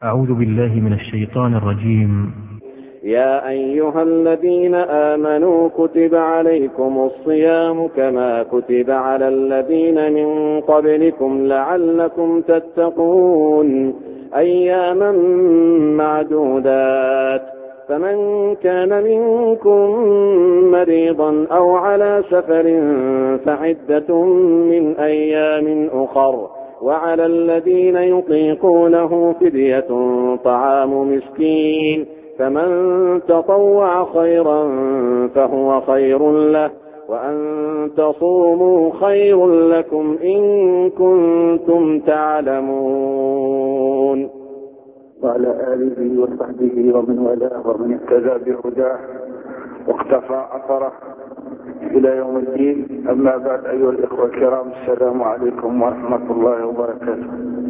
أعوذ بالله من الشيطان الرجيم. يا أيها الذين آمنوا كتب عليكم الصيام كما كتب على الذين من قبلكم لعلكم تتقون أياما معدودات. فمن كان منكم مريضا أو على سفر فعدة من أيام أخر، وعلى الذين يطيقونه فدية طعام مسكين، فمن تطوع خيرا فهو خير له، وأن تصوموا خير لكم إن كنتم تعلمون. وعلى آله وصحبه ومن والاه ومن اهتدى بهداه واقتفى أثره إلى يوم الدين. أما بعد، أيها الإخوة الكرام، السلام عليكم ورحمة الله وبركاته.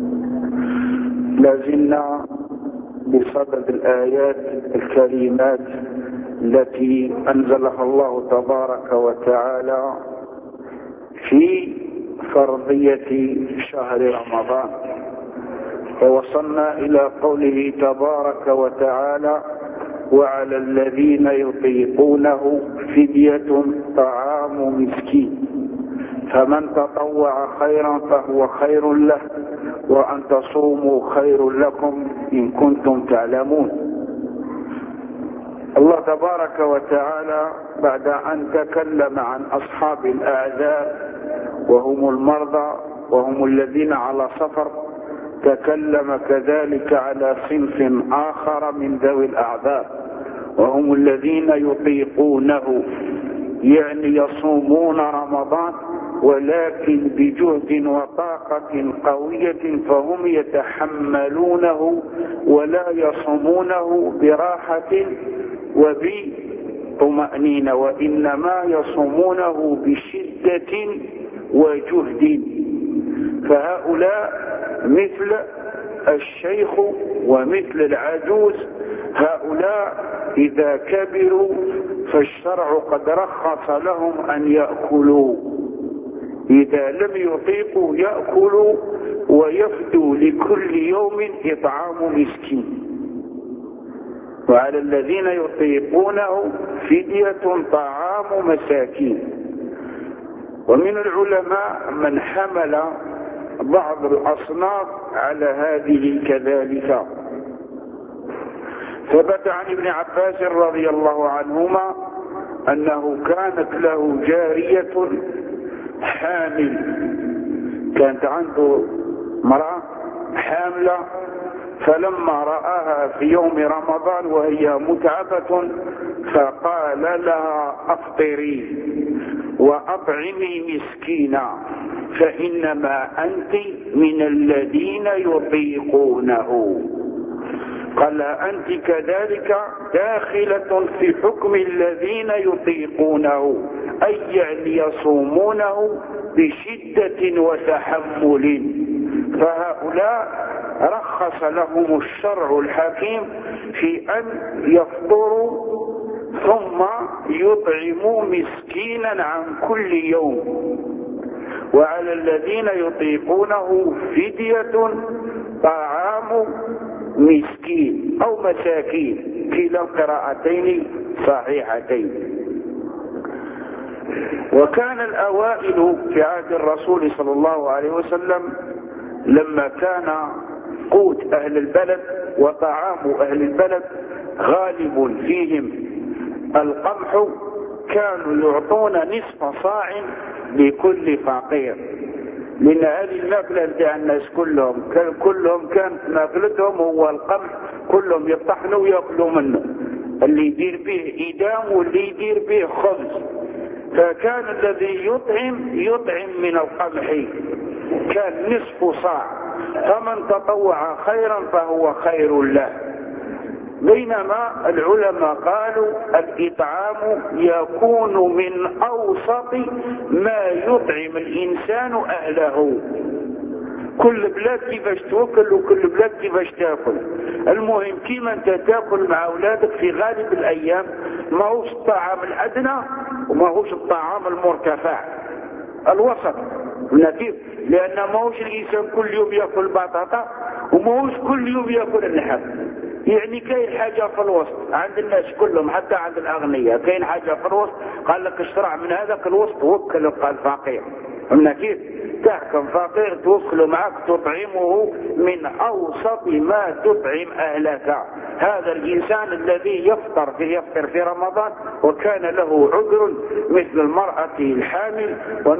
لازلنا بصدد الآيات الكريمات التي أنزلها الله تبارك وتعالى في فرضية شهر رمضان، ووصلنا إلى قوله تبارك وتعالى: وعلى الذين يطيقونه فدية طعام مسكين، فمن تطوع خيرا فهو خير له، وأن تصوموا خير لكم إن كنتم تعلمون. الله تبارك وتعالى بعد أن تكلم عن أصحاب الأعذار وهم المرضى وهم الذين على سفر، تكلم كذلك على صنف آخر من ذوي الأعذار، وهم الذين يطيقونه، يعني يصومون رمضان ولكن بجهد وطاقة قوية، فهم يتحملونه ولا يصومونه براحة وبطمأنينة، وإنما يصومونه بشدة وجهد. فهؤلاء مثل الشيخ ومثل العجوز، هؤلاء إذا كبروا فالشرع قد رخص لهم أن يأكلوا، إذا لم يطيقوا يأكلوا ويفدوا لكل يوم إطعام مسكين. وعلى الذين يطيقونه فدية طعام مساكين. ومن العلماء من حمل بعض الأصناف على هذه كذلك. ثبت عن ابن عباس رضي الله عنهما أنه كانت له جارية حامل، كانت عنده امرأة حاملة، فلما رآها في يوم رمضان وهي متعبة فقال لها: أفطري وأطعمي مسكينا، فإنما أنت من الذين يطيقونه. قال: أنت كذلك داخلة في حكم الذين يطيقونه، أي يعني يصومونه بشدة وتحمل. فهؤلاء رخص لهم الشرع الحكيم في أن يفطروا ثم يطعموا مسكينا عن كل يوم. وعلى الذين يطيقونه فدية طعام مسكين أو مساكين، كلا القراءتين صحيحتين. وكان الأوائل في عهد الرسول صلى الله عليه وسلم لما كان قوت أهل البلد وطعام أهل البلد غالب فيهم القمح، كانوا يعطون نصف صاع لكل فقير، لأن هذه الماكلة بتاع الناس كلهم كانت ماكلتهم هو القمح، كلهم يطحنوا ويأكلوا منه، اللي يدير به إدام واللي يدير به خبز. فكان الذي يطعم من القمح كان نصف صاع، فمن تطوع خيرا فهو خير له. بينما العلماء قالوا الإطعام يكون من أوسط ما يطعم الإنسان أهله. كل بلاد كيفاش توكل وكل بلاد كيفاش تاكل. المهم كيما انت تاكل مع اولادك في غالب الايام ما هوش الطعام الادنى وما هوش الطعام المرتفع، الوسط. لان ما هوش الانسان كل يوم ياكل بطاطا وموش كل يوم يأكل اللحم. يعني كاين حاجة في الوسط عند الناس كلهم، حتى عند الأغنياء كاين حاجة في الوسط. قال لك اشترع من هذاك الوسط وكل الفقير. قلنا كيف تحكم فقير توصل معك تطعمه من أوسط ما تطعم أهلك. هذا الإنسان الذي يفطر في رمضان وكان له عذر مثل المرأة الحامل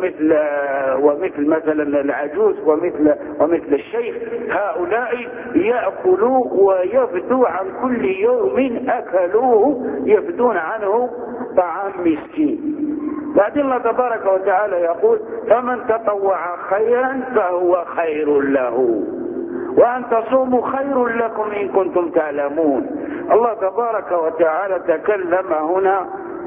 ومثل مثلا العجوز ومثل الشيخ، هؤلاء يأكلوا ويفدوا عن كل يوم أكلوه يفدون عنه طعام مسكين. بعدين الله تبارك وتعالى يقول فمن تطوع خيرا فهو خير له وأن تصوموا خير لكم إن كنتم تعلمون. الله تبارك وتعالى تكلم هنا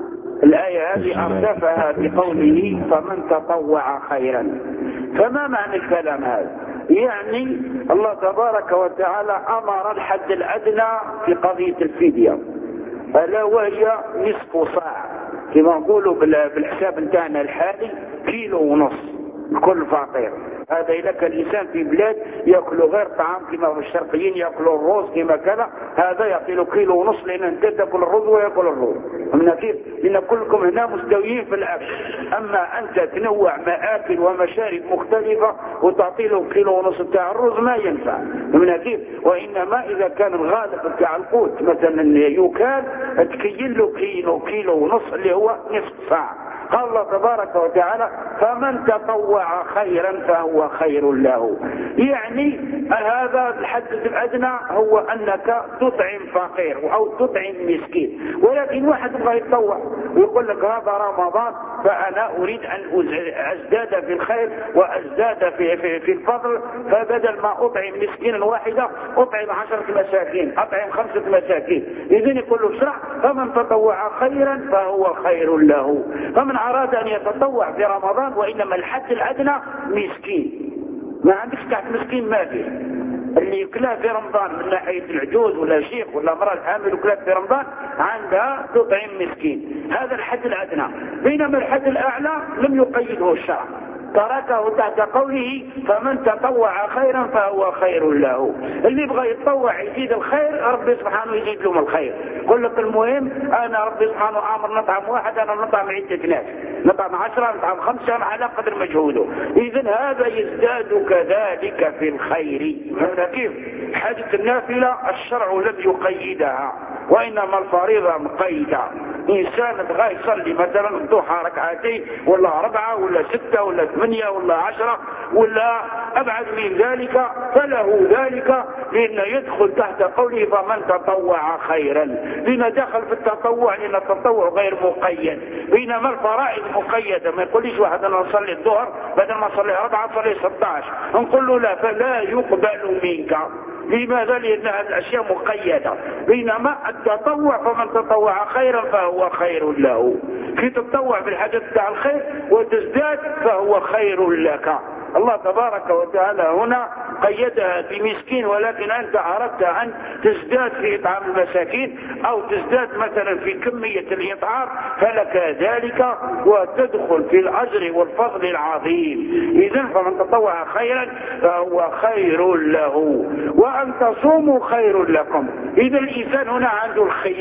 الآية هذه أردفها بقوله فمن تطوع خيرا. فما معنى الكلام هذا؟ يعني الله تبارك وتعالى أمر الحد الأدنى في قضية الفدية، ألا وهي نصف صاع كما نقولوا بالحساب نتاعنا الحالي 1.5 كيلو لكل فقير. هذا إذا كان الإنسان في بلاد يأكلوا غير طعام كما الشرقيين يأكلوا الرز كما كذا، هذا يعطي له 1.5 كيلو، لأن أنت تأكل الرز ويأكل الرز. فهمنا كيف؟ لأن كلكم هنا مستويين في الأكل، أما أنت تنوع مآكل ومشارب مختلفة وتعطي له 1.5 كيلو تاع الرز ما ينفع. فهمنا كيف؟ وإنما إذا كان الغالب تاع القوت مثلا يكال تكيل له 1.5 كيلو اللي هو نصف ساعة. قال الله تبارك وتعالى فمن تطوع خيرا فهو خير له. يعني هذا الحد الأدنى هو أنك تطعم فقير أو تطعم مسكين. ولكن واحد يبغى يتطوع ويقول لك هذا رمضان فأنا أريد أن أزداد في الخير وأزداد في الفضل، فبدل ما أطعم مسكينا واحدا أطعم 10 مساكين، أطعم 5 مساكين. إذن يقول له اشرع فمن تطوع خيرا فهو خير له. فمن أراد أن يتطوع في رمضان وإنما الحد الأدنى مسكين. ما عندكش تحت مسكين ما فيه. اللي يكلها في رمضان من ناحية العجوز ولا شيخ ولا امرأة الحامل وكلها في رمضان عندها تطعم مسكين، هذا الحد الأدنى. بينما الحد الأعلى لم يقيده الشرع، تركه تحت قوله فمن تطوع خيرا فهو خير له. اللي يبغى يتطوع يزيد الخير ربي سبحانه يزيد لهم الخير. يقول لك المهم أنا ربي سبحانه أمر نطعم واحد أنا نطعم 10 ناس، نطعم 10 نطعم 5 على قدر مجهوده. إذن هذا يزداد كذلك في الخير. هذا كيف؟ حاجة النافلة الشرع لم يقيدها وإنما الفريضة مقيدة. إنسان بغى يصلي مثلا الضحى 2 ركعتين ولا 4 ولا 6 ولا 8 ولا 10 ولا أبعد من ذلك فله ذلك، لأنه يدخل تحت قوله فمن تطوع خيرا، لأنه دخل في التطوع لأن التطوع غير مقيد، بينما الفرائض مقيدة. ما يقوليش واحد أنا أصلي الظهر بدل ما أصلي 4 أصلي 16، نقول له لا فلا يقبل منك. لماذا؟ لأن هذه الأشياء مقيدة. بينما التطوع فمن تطوع خيرا فهو خير له، في تتطوع بالحاجة بتاع الخير وتزداد فهو خير لك. الله تبارك وتعالى هنا قيدها بمسكين، ولكن أنت أردت أن تزداد في إطعام المساكين أو تزداد مثلا في كمية الإطعام فلك ذلك وتدخل في الأجر والفضل العظيم. إذن فمن تطوع خيرا فهو خير له وأن تصوموا خير لكم. إذا الإنسان هنا عنده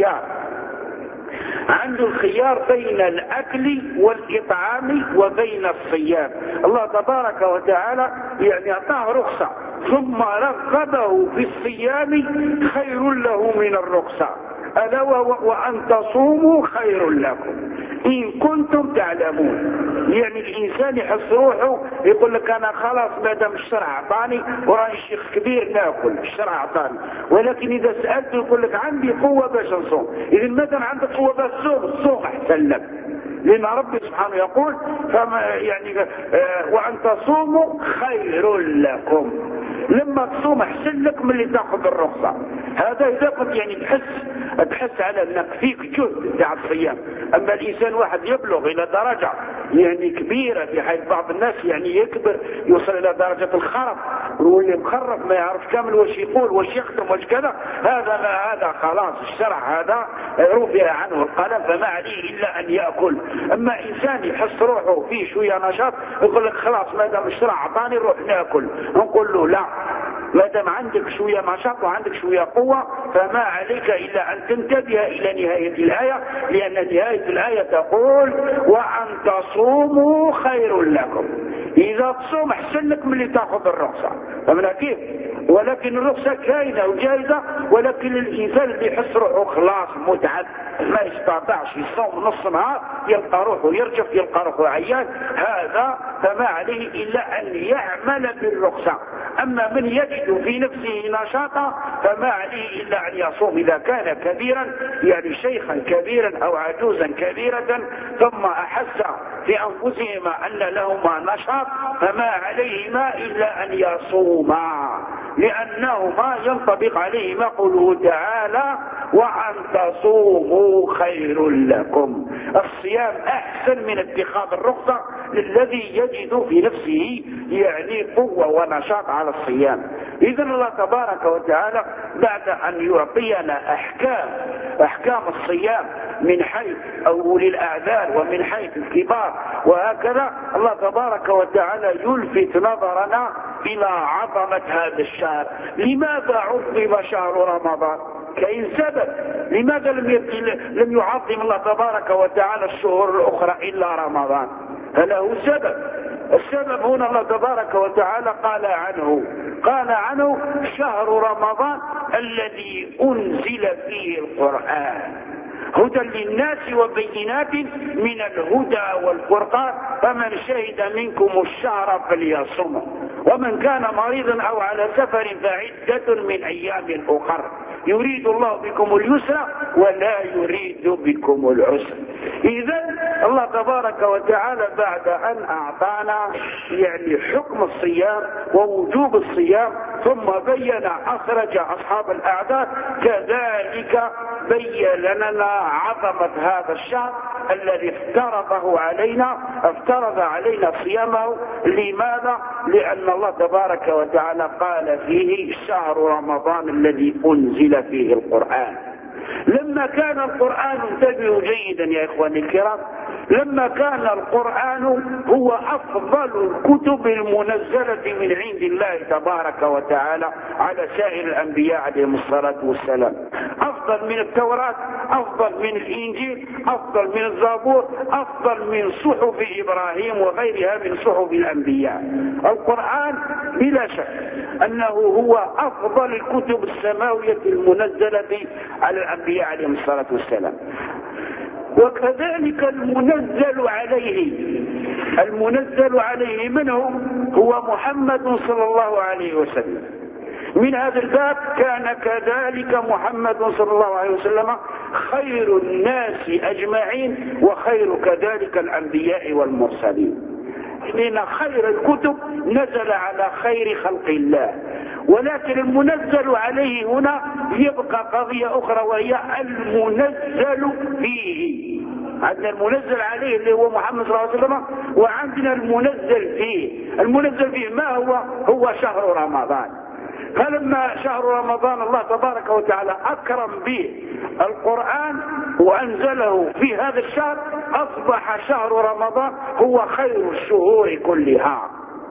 الخيار بين الأكل والإطعام وبين الصيام. الله تبارك وتعالى يعني أعطاه رخصة ثم رغبه في الصيام خير له من الرخصة، ألا وأن تصوموا خير لكم إن كنتم تعلمون. يعني الإنسان يحس روحه يقول لك أنا خلاص ما دام الشرع أعطاني وراني شيخ كبير ناكل الشرع أعطاني، ولكن إذا سألت يقول لك عندي قوة باش نصوم. إذا ما دام عندك قوة باش تصوم أحسن لك، لأن ربي سبحانه يقول فما يعني وأن تصوموا خير لكم. لما تصوم احسن لك من اللي تاخذ الرخصة. هذا إذا كنت يعني تحس على أنك فيك جهد تاع الصيام. أما الإنسان واحد يبلغ إلى درجة يعني كبيرة بحيث بعض الناس يعني يكبر يوصل إلى درجة الخرف واللي مخرف ما يعرف كامل وش يقول وش يختم وش كذا، هذا خلاص الشرع هذا رفع عنه القلم فما عليه إلا أن يأكل. أما إنسان يحس روحه فيه شوية نشاط يقول لك خلاص ما دام الشرع أعطاني نروح ناكل، نقول له لا، ما دام عندك شوية نشاط وعندك شوية قوة فما عليك إلا أن تنتبه إلى نهاية الآية، لأن نهاية الآية تقول وأن تصوموا خير لكم. إذا تصوم أحسن لك من اللي تأخذ الرخصة، فمن كيف؟ ولكن الرخصة كاينة وجائزة، ولكن الإنسان اللي يحس روحه خلاص متعب ما يستطيعش يصوم نص نهار يلقى روحه يرجف يلقى روحه عيان، هذا فما عليه إلا أن يعمل بالرخصة. أما من يجد في نفسه نشاطا فما عليه إلا أن يصوم إذا كان كبيرا، يعني شيخا كبيرا أو عجوزا كبيرة، ثم أحس في أنفسهما أن لهما نشاط فما عليهما إلا أن يصوما، لأنهما ينطبق عليهما قوله تعالى وأن تصوموا خير لكم. الصيام أحسن من اتخاذ الرخصة للذي يجد في نفسه يعني قوة ونشاط على الصيام. إذن الله تبارك وتعالى بعد أن يعطينا أحكام الصيام من حيث أولي الأعذار ومن حيث الكبار وهكذا، الله تبارك وتعالى يلفت نظرنا إلى عظمة هذا الشهر. لماذا عظم شهر رمضان؟ كاين سبب. لماذا لم يعظم الله تبارك وتعالى الشهور الأخرى إلا رمضان؟ فله سبب. السبب هنا الله تبارك وتعالى قال عنه شهر رمضان الذي أنزل فيه القرآن هدى للناس وبينات من الهدى والفرقان فمن شهد منكم الشهر فليصمه ومن كان مريضا أو على سفر فعدة من أيام أخر يريد الله بكم اليسر ولا يريد بكم العسر. إذن الله تبارك وتعالى بعد أن أعطانا يعني حكم الصيام ووجوب الصيام ثم بين أخرج أصحاب الأعذار، كذلك بين لنا عظمة هذا الشهر الذي افترض علينا صيامه. لماذا؟ لأن الله تبارك وتعالى قال فيه شهر رمضان الذي أنزل فيه القرآن. لما كان القرآن، انتبهوا جيدا يا إخواني الكرام، لما كان القرآن هو أفضل الكتب المنزلة من عند الله تبارك وتعالى على سائر الأنبياء عليهم الصلاة والسلام، أفضل من التوراة، أفضل من الإنجيل، أفضل من الزبور، أفضل من صحف إبراهيم وغيرها من صحف الأنبياء. القرآن بلا شك أنه هو أفضل الكتب السماوية المنزلة على الأنبياء عليهم الصلاة والسلام. وكذلك المنزل عليه منه هو محمد صلى الله عليه وسلم. من هذا الباب كان كذلك محمد صلى الله عليه وسلم خير الناس أجمعين وخير كذلك الأنبياء والمرسلين، لأن خير الكتب نزل على خير خلق الله. ولكن المنزل عليه هنا يبقى قضية أخرى وهي المنزل فيه. عندنا المنزل عليه اللي هو محمد صلى الله عليه وسلم، وعندنا المنزل فيه. المنزل فيه ما هو شهر رمضان. فلما شهر رمضان الله تبارك وتعالى أكرم به القرآن وأنزله في هذا الشهر، أصبح شهر رمضان هو خير الشهور كلها.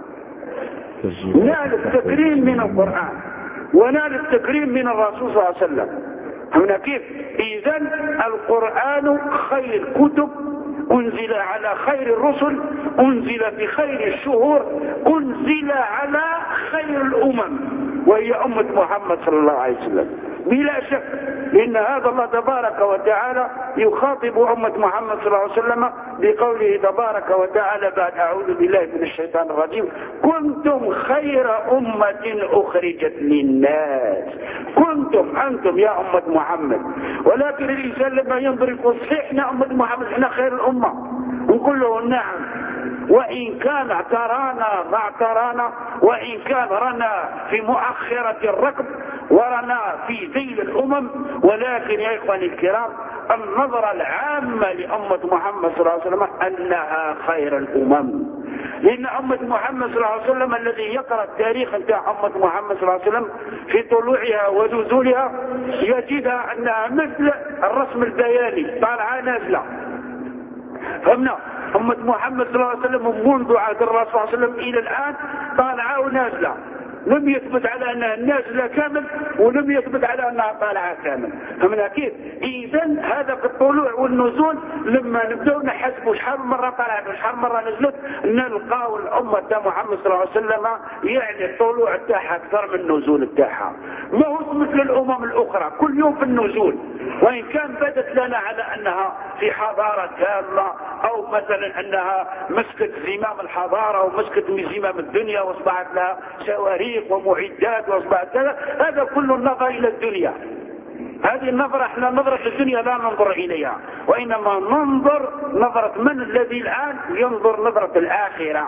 نال التكريم من القرآن ونال التكريم من الرسول صلى الله عليه وسلم. هنا كيف؟ إذن القرآن خير كتب أنزل على خير الرسل، أنزل في خير الشهور، أنزل على خير الأمم وهي أمة محمد صلى الله عليه وسلم بلا شك. لأن هذا الله تبارك وتعالى يخاطب أمة محمد صلى الله عليه وسلم بقوله تبارك وتعالى بعد أعوذ بالله من الشيطان الرجيم كنتم خير أمة أخرجت للناس. كنتم أنتم يا أمة محمد. ولكن الإنسان لما ينظر يقول احنا أمة محمد احنا خير الأمة، نقول له نعم، وإن كان اعترانا ما اعترانا، وإن كان رنا في مؤخرة الركب ورنا في ذيل الأمم، ولكن يا إخواني الكرام النظرة العامة لأمة محمد صلى الله عليه وسلم أنها خير الأمم. لأن أمة محمد صلى الله عليه وسلم الذي يقرأ التاريخ بتاع أمة محمد صلى الله عليه وسلم في طلوعها ونزولها يجدها أنها مثل الرسم البياني طالعة نازلة. فهمنا؟ أمة محمد صلى الله عليه وسلم منذ عهد الرسول صلى الله عليه وسلم إلى الآن طالعة ونازلة. لم يثبت على أنها نازلة كامل ولم يثبت على أنها طالعة كامل. فمن كيف إذن هذا في الطلوع والنزول لما نبدأ نحسب شحال مرة طلعت وشحال مرة نزلت نلقاو الأمة محمد صلى الله عليه وسلم يعني الطلوع تاعها أكثر من النزول تاعها. ما هو مثل الأمم الأخرى كل يوم في النزول، وإن كان بدت لنا على أنها في حضارة كاملة أو مثلا أنها مسكت زمام الحضارة ومسكت زمام الدنيا واصبحت لها صواريخ ومعدات واصبحت كذا، هذا كل النظر إلى الدنيا. هذه النظرة احنا نظرة الدنيا لا ننظر إليها، وإنما ننظر نظرة من الذي الآن ينظر نظرة الآخرة،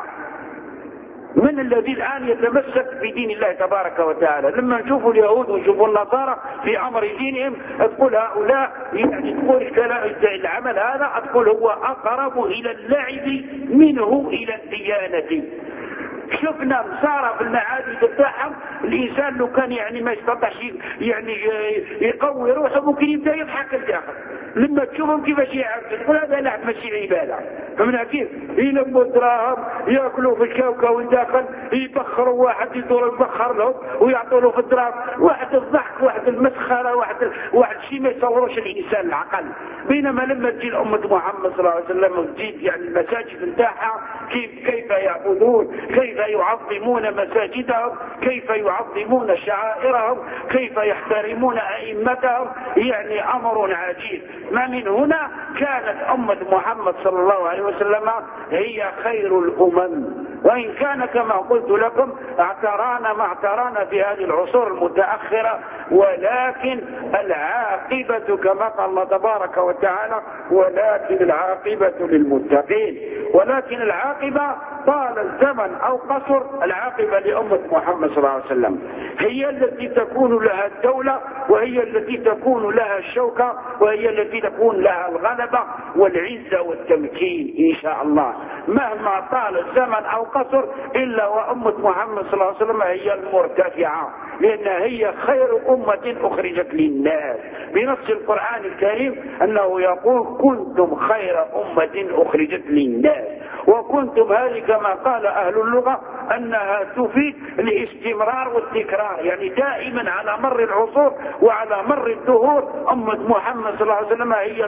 من الذي الآن يتمسك بدين الله تبارك وتعالى. لما نشوف اليهود ونشوف النصارى في أمر دينهم تقول هؤلاء يعني تقول العمل هذا تقول هو أقرب إلى اللعب منه إلى الديانة. شفنا نصارى في المعابد بتاعهم الإنسان لو كان يعني ما يستطيعش يعني يقوي روحه ممكن يبدأ يضحك الداخل لما تشوفهم كيفاش يعبد تقول هذا لعب ماشي عبادة. فمن كيف يلموا الدراهم ياكلوا في الكاوكا والداخل يبخروا واحد يدور يبخر لهم ويعطوا له في الدراهم، واحد الضحك واحد المسخرة واحد شيء ما يصوروش الإنسان العقل. بينما لما تجي الأمة محمد صلى الله عليه وسلم وتجي يعني المساجد نتاعها كيف يعبدون، كيف يعظمون مساجدهم، كيف يعظمون شعائرهم، كيف يحترمون أئمتهم، يعني أمر عجيب. ما من هنا كانت أمة محمد صلى الله عليه وسلم هي خير الأمم، وإن كان كما قلت لكم اعترانا ما اعترانا في هذه العصور المتأخرة، ولكن العاقبة كما قال الله تبارك وتعالى ولكن العاقبة للمتقين. ولكن العاقبة طال الزمن أو قصر العاقبة لأمة محمد صلى الله عليه وسلم هي التي تكون لها الدولة، وهي التي تكون لها الشوكة، وهي التي تكون لها الغلبة والعزة والتمكين إن شاء الله. مهما طال الزمن أو قصر إلا وأمة محمد صلى الله عليه وسلم هي المرتفعة، لأنها هي خير أمة أخرجت للناس. بنص القرآن الكريم أنه يقول كنتم خير أمة أخرجت للناس، وكنتم هذه كما قال أهل اللغة أنها تفيد الاستمرار والتكرار، يعني دائما على مر العصور وعلى مر الدهور أمة محمد صلى الله عليه وسلم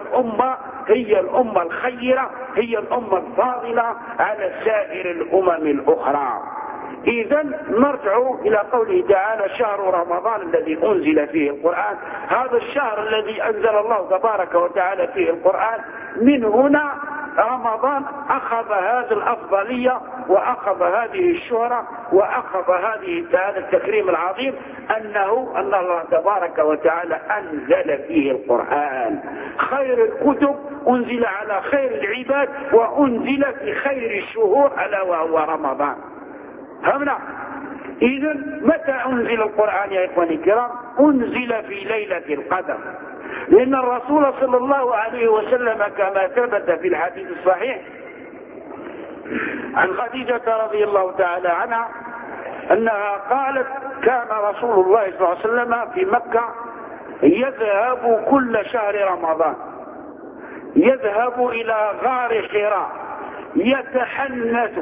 هي الأمة الخيرة، هي الأمة الفاضلة على سائر الأمم الأخرى. إذا نرجع إلى قوله تعالى شهر رمضان الذي أنزل فيه القرآن، هذا الشهر الذي أنزل الله تبارك وتعالى فيه القرآن. من هنا رمضان أخذ هذه الأفضلية وأخذ هذه الشهرة وأخذ هذا التكريم العظيم أن الله تبارك وتعالى أنزل فيه القرآن. خير الكتب أنزل على خير العباد وأنزل في خير الشهور ألا وهو رمضان. فهمنا؟ إذن متى أنزل القرآن يا إخواني الكرام؟ أنزل في ليلة القدر، لأن الرسول صلى الله عليه وسلم كما ثبت في الحديث الصحيح عن خديجة رضي الله تعالى عنها أنها قالت كان رسول الله صلى الله عليه وسلم في مكة يذهب كل شهر رمضان يذهب إلى غار حراء يتحنث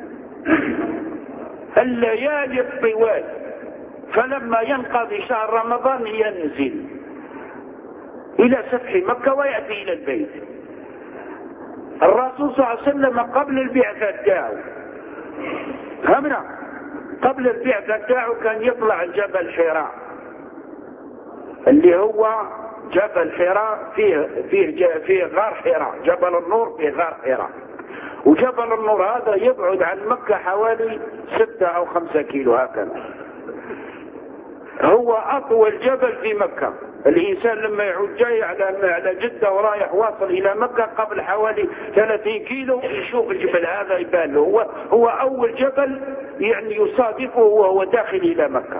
الليالي الطوال، فلما ينقضي شهر رمضان ينزل إلى سفح مكة ويأتي إلى البيت. الرسول صلى الله عليه وسلم قبل البعثة تاعه فهمنا قبل البعثة تاعه كان يطلع جبل حراء اللي هو جبل حراء فيه غار حراء، جبل النور فيه غار حراء، وجبل النور هذا يبعد عن مكة حوالي 6 أو 5 كيلو هكذا. هو أطول جبل في مكة. الإنسان لما يعود جاي على جدة ورايح واصل إلى مكة قبل حوالي 30 كيلو يشوف الجبل هذا يبان له هو أول جبل يعني يصادفه وهو داخل إلى مكة.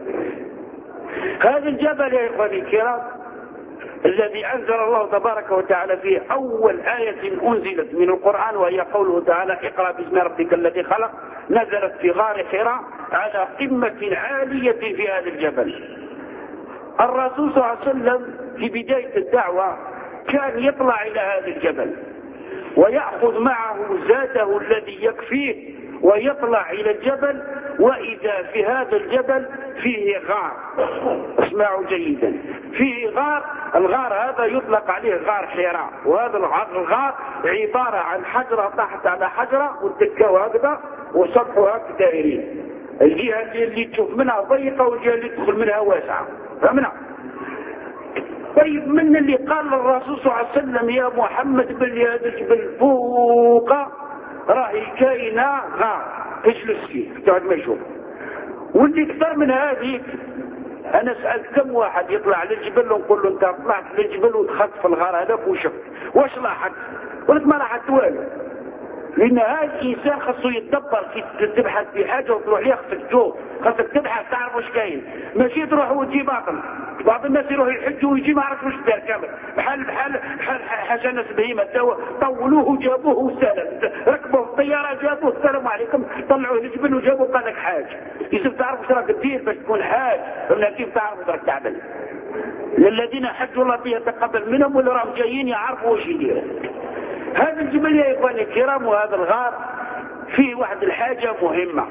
هذا الجبل يا إخواني الكرام الذي أنزل الله تبارك وتعالى فيه أول آية أنزلت من القرآن وهي قوله تعالى اقرأ باسم ربك الذي خلق، نزلت في غار حراء على قمة عالية في هذا الجبل. الرسول صلى الله عليه وسلم في بداية الدعوة كان يطلع إلى هذا الجبل ويأخذ معه زاده الذي يكفيه ويطلع إلى الجبل وإذا في هذا الجبل فيه غار. اسمعوا جيدا، فيه غار. الغار هذا يطلق عليه غار حراء، وهذا الغار عبارة عن حجرة تحت على حجرة والدكة هكذا وسطحها دائرين. الجهة اللي تشوف منها ضيقة والجهة اللي تدخل منها واسعة. فهمنا؟ طيب من اللي قال للرسول صلى الله عليه وسلم يا محمد بل هذا الجبل فوق راهي كاينة غار تجلس فيه تقعد ما يشوف. واللي اكثر من هذه انا سألت كم واحد يطلع للجبل ونقول له انت طلعت للجبل ودخلت في الغار هذاك وشفت واش لاحظت؟ قلت ما لاحظت والو. لان هذا الانسان خاصو يتدبر كي تبحث في حاجه وتروح ليه خاصك تشوف، خاصك تبحث تعرف واش كاين، ماشي تروح وتجي باطل. بعض الناس يروح يحج ويجي ما عرفش واش دار كامل، بحال حاجه ناس بهيمه طولوه وجابوه وسلم، ركبوه الطياره جابوه السلام عليكم، طلعوه للجبل وجابوه قال لك حاج. يجب تعرف واش راك دير باش تكون حاج، فهمنا كيف تعرف واش راك تعمل. للذين حجوا الله يتقبل منهم واللي راهم جايين يعرفوا واش يديروا. هذا الجبل يا إخواني الكرام وهذا الغار فيه واحد الحاجة مهمة،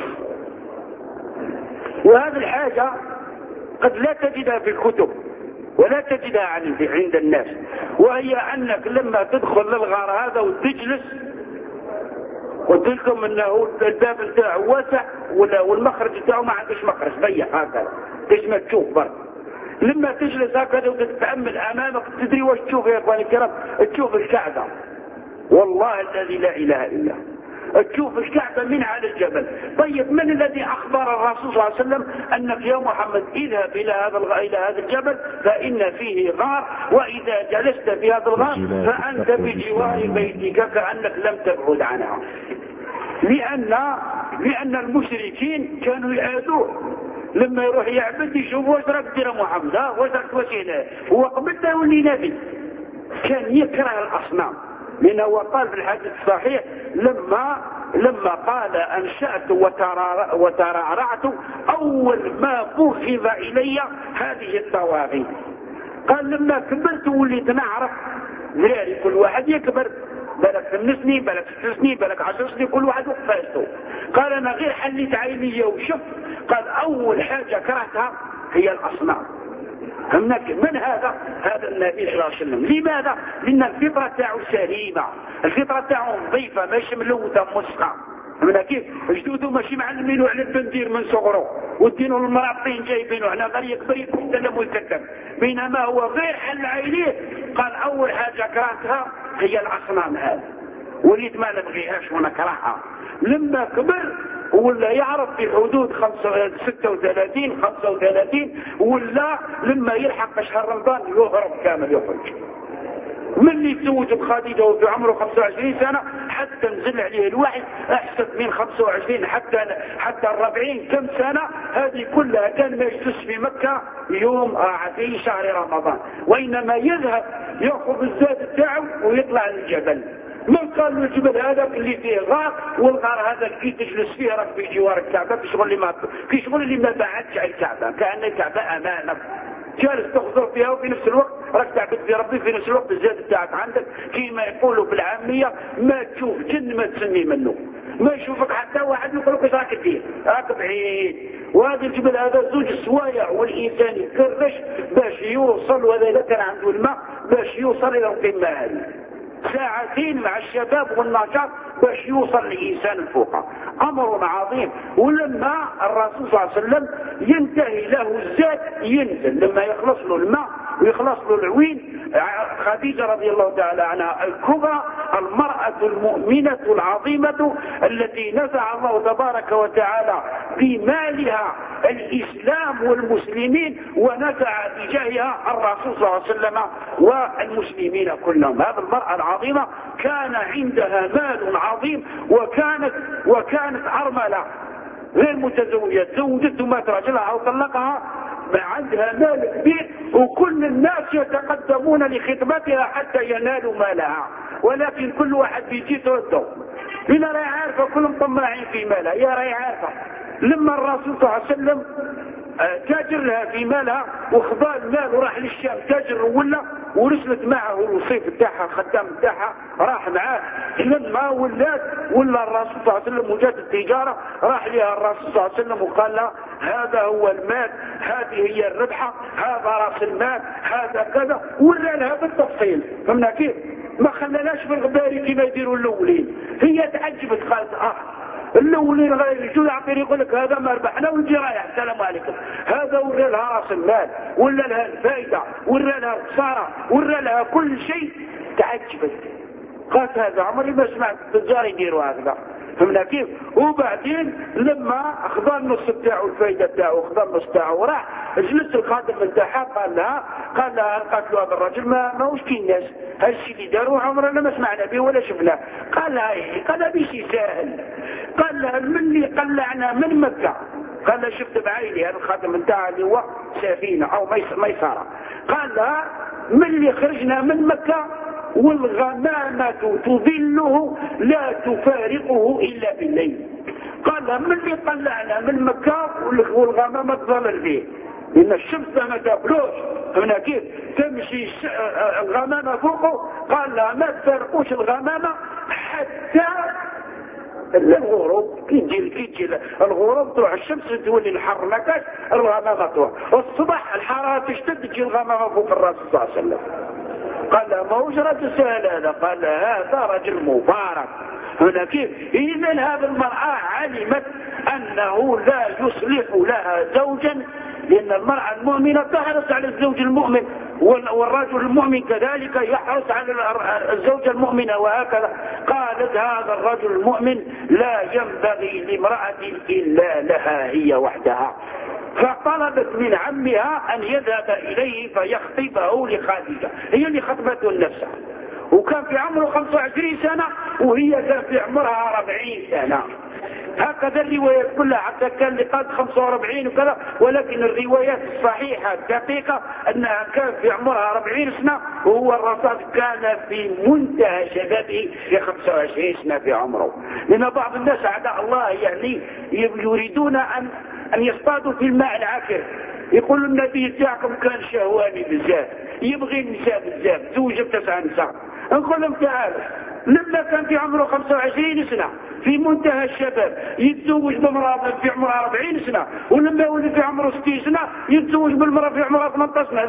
وهذه الحاجة قد لا تجدها في الكتب ولا تجدها عند الناس، وهي أنك لما تدخل للغار هذا وتجلس، قلت لكم أنه الباب بتاعه واسع والمخرج بتاعه ما عندوش مخرج ضيق هكذا تجمع تشوف برد. لما تجلس هكذا وتتأمل أمامك تدري واش تشوف يا إخواني الكرام؟ تشوف الكعبة، والله الذي لا إله إلا هو، تشوف الكعبة من على الجبل. طيب من الذي أخبر الرسول صلى الله عليه وسلم أنك يا محمد اذهب إلى هذا الجبل فإن فيه غار، وإذا جلست في هذا الغار فأنت بجوار بيتك كأنك لم تبعد عنها. لأن المشركين كانوا يعادوه لما يروح يعبد يشوف واش راك دير يا محمد، واش راك تواسينا، هو قبل ما يولي نبي كان يكره الأصنام، لأنه قال في الحديث الصحيح لما قال أنشأت وترعرعت أول ما بوحظ إلي هذه الطواغيت. قال لما كبرت وليت نعرف ذلك كل واحد يكبر، بالك 8 سنين بالك 6 سنين بالك 10 سنين كل واحد وقفاته. قال أنا غير حليت عيني وشفت، قال أول حاجة كرهتها هي الأصنام. همك من هذا النبي صلى الله عليه وسلم. لماذا؟ لأن الفطرة تاعو سليمة، الفطرة تاعو نظيفة ماشي ملوثة مسخة. همنا كيف جدوده ماشي معلمينه على البندير من صغره ودينه المراطين جايبينه هنا غير يكبر يتكلم ويتكلم، بينما هو غير حل عينيه. قال أول حاجة كرهتها هي الأصنام هذه، وليت ما نبغيهاش ونكرهها. لما كبر ولا يعرف في حدود 36 35 ولا لما يلحق شهر رمضان يهرب كامل يخرج. من اللي تزوج بخديجة وفي عمره 25 سنة حتى نزل عليه الوحي احسن من 25 حتى 40 كم سنة، هذه كلها كان ما يجلس في مكة يوم في شهر رمضان، وإنما يذهب يأخذ الزاد بتاعه ويطلع للجبل. من قال له الجبل هذا اللي فيه غار، والغار هذا كي تجلس فيه راك في جوار الكعبة في شغل اللي ما بعدش على الكعبة، كأن الكعبة أمامك جالس تخزر فيها وفي نفس الوقت راك تعبد في ربي، في نفس الوقت الزاد بتاعك عندك كيما يقولوا بالعامية ما تشوف جن ما تسمي منه، ما يشوفك حتى واحد يقول لك ايش راك دير، راك بعيد. وهذا الجبل هذا زوج سوايع والإنسان يكرش باش يوصل، وهذا إذا كان عنده الماء باش يوصل إلى القمة هذه، ساعتين مع الشباب والنشاط باش يوصل الإنسان الفوق، أمر عظيم. ولما الرسول صلى الله عليه وسلم ينتهي له الزاد ينزل، لما يخلص له الماء ويخلص له العوين، خديجة رضي الله تعالى عنها الكبرى المرأة المؤمنة العظيمة التي نزع الله تبارك وتعالى بمالها الإسلام والمسلمين ونزع بجاهها الرسول صلى الله عليه وسلم والمسلمين كلهم. هذه المرأة العظيمة كان عندها مال عظيم، وكانت أرملة غير متزوجة، زوجت ومات رجلها أو طلقها، عندها مال كبير وكل الناس يتقدمون لخدمتها حتى ينالوا مالها، ولكن كل واحد بيجي ترده، هنا راهي عارفة كلهم طماعين في مالها، يا راهي عارفة. لما الرسول صلى الله عليه وسلم تاجر لها في مالها وخضع المال وراح للشام تاجر ولا ورسلت معه الوصيف بتاعها الخدام بتاعها راح معاه لما ولا الرسول صلى الله عليه وسلم وجات التجاره راح لها الرسول صلى الله عليه وسلم وقال لها هذا هو المال، هذه هي الربحه، هذا راس المال، هذا كذا، ولا لها بالتفصيل. فهمنا كيف؟ ما خلناش في الغباري كما يديروا الاولين. هي تعجبت قالت الاولين غير شو يعطيني يقول لك هذا ما ربحنا ويجي رايح السلام عليكم. هذا ولا لها راس المال ولا لها الفائده ولا لها الخساره ولا لها كل شيء. تعجبت قالت هذا عمري ما سمعت التجار يديروا هكذا. فهمنا كيف؟ وبعدين لما اخذ النص بتاعه الفائده بتاعه واخذ النص بتاعه وراح جلس الخادم بتاعها قال لها قالت له هذا الرجل ما هوش كي الناس هالشيء اللي داروا عمرنا ما سمعنا به ولا شفناه. قال لها قال لها بشيء سهل. قال لها من اللي قلعنا من مكه؟ قال لها شفت بعيني هذا الخادم بتاعها اللي هو سفينه او ميسره. قال لها من اللي خرجنا من مكه والغمامة تظله لا تفارقه إلا بالليل. قال من اللي طلعنا من مكة والغمامة تظلل به لأن الشمس ما تاكلوش. هنا كيف تمشي الغمامة فوقه؟ قال لا ما تفارقوش الغمامة حتى الغروب. كي تجي الغروب تروح الشمس تولي الحر ما كاش الغمامة تروح. والصبح الحرارة تشتد تجي الغمامة فوق الرسول صلى الله عليه وسلم. قال له ما هوش رجل سهل هذا. قال له هذا رجل مبارك. هنا كيف؟ إذا هذه المرأة علمت أنه لا يصلح لها زوجا لأن المرأة المؤمنة تحرص على الزوج المؤمن والرجل المؤمن كذلك يحرص على الزوجة المؤمنة وهكذا. قالت هذا الرجل المؤمن لا ينبغي لامرأة إلا لها هي وحدها. فطلبت من عمها أن يذهب إليه فيخطبه لخادجة. هي اللي خطبته لنفسها وكان في عمره 25 سنة وهي كان في عمرها 40 سنة. هكذا الروايات كلها حتى كان اللي قال 45 وكذا. ولكن الروايات الصحيحة الدقيقة أنها كان في عمرها 40 سنة وهو الرسول كان في منتهى شبابه في 25 سنة في عمره. لأن بعض الناس أعداء الله يعني يريدون أن يصطادوا في الماء العكر. يقول النبي تاعكم كان شهواني بزاف يبغي النساء بزاف زوج ب9 نساء. نقول لهم تعالوا لما كان في عمره 25 سنة في منتهى الشباب يتزوج بامرأة في عمرها 40 سنة ولما يولي في عمره 60 سنة يتزوج بالمرأة في عمرها 18 سنة.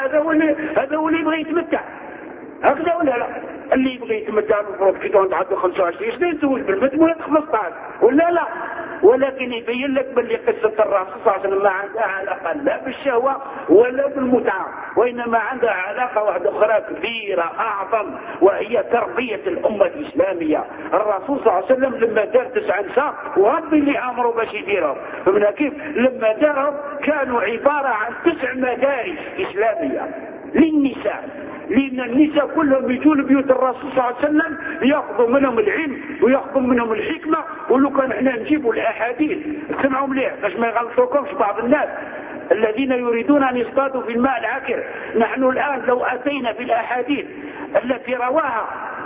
هذا هو اللي يبغي يتمتع. هكذا ولا لا؟ اللي يبغي يتمتع المفروض كي كان عنده 25 سنة يتزوج بالبنت ولد 15 ولا لا؟ ولكن يبين لك باللي قصة الرسول صلى الله عليه وسلم ما عندها علاقة لا بالشهوة ولا بالمتعة وإنما عندها علاقة واحدة أخرى كبيرة أعظم وهي تربية الأمة الإسلامية. الرسول صلى الله عليه وسلم لما دار 9 نساء وربي اللي أمره باش يديرهم. فمن كيف لما دارهم كانوا عبارة عن 9 مدارس إسلامية للنساء. لأن النساء كلهم يجون بيوت الرسول صلى الله عليه وسلم يأخذوا منهم العلم ويأخذوا منهم الحكمة. ولو كان احنا نجيبوا الأحاديث اسمعوا مليح باش ما يغلطوكمش بعض الناس الذين يريدون أن يصطادوا في الماء العكر. نحن الآن لو أتينا بالأحاديث التي رواها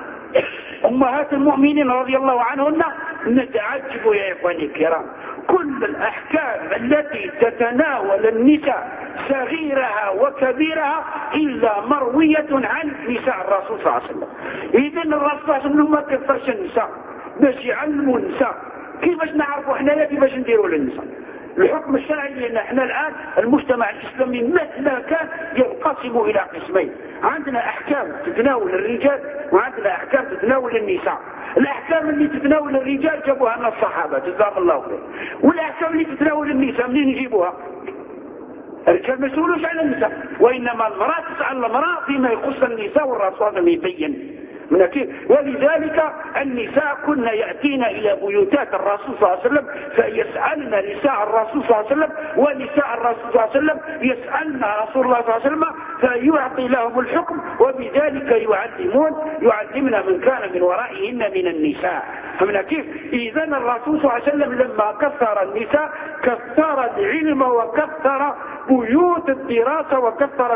أمهات المؤمنين رضي الله عنهن نتعجب يا إخواني الكرام. كل الأحكام التي تتناول النساء صغيرها وكبيرها إلا مروية عن نساء الرسول صلى الله عليه وسلم. إذن الرسول صلى الله عليه وسلم ما كفرش النساء باش يعلموا النساء كيفاش نعرفوا احنا كيفاش نديروا للنساء الحكم الشرعي. لأن احنا الآن المجتمع الإسلامي مهما كان ينقسم إلى قسمين. عندنا أحكام تتناول الرجال وعندنا أحكام تتناول النساء. الأحكام اللي تتناول الرجال جابوها من الصحابة جزاهم الله خير. والأحكام اللي تتناول النساء منين يجيبوها؟ الرجال ما يسولوش على النساء وإنما المرأة تسأل المرأة فيما يخص النساء والرسول يبين من كيف. ولذلك النساء كنا يأتين إلى بيوتات الرسول صلى الله عليه وسلم فيسألن نساء الرسول صلى الله عليه وسلم ونساء الرسول صلى الله عليه وسلم يسألن رسول الله صلى الله عليه وسلم فيعطي لهم الحكم وبذلك يعلمنا من كان من ورائهن من النساء. فمن كيف إذن الرسول صلى الله عليه وسلم لما كثر النساء كثر العلم وكثر بيوت الدراسة وكثر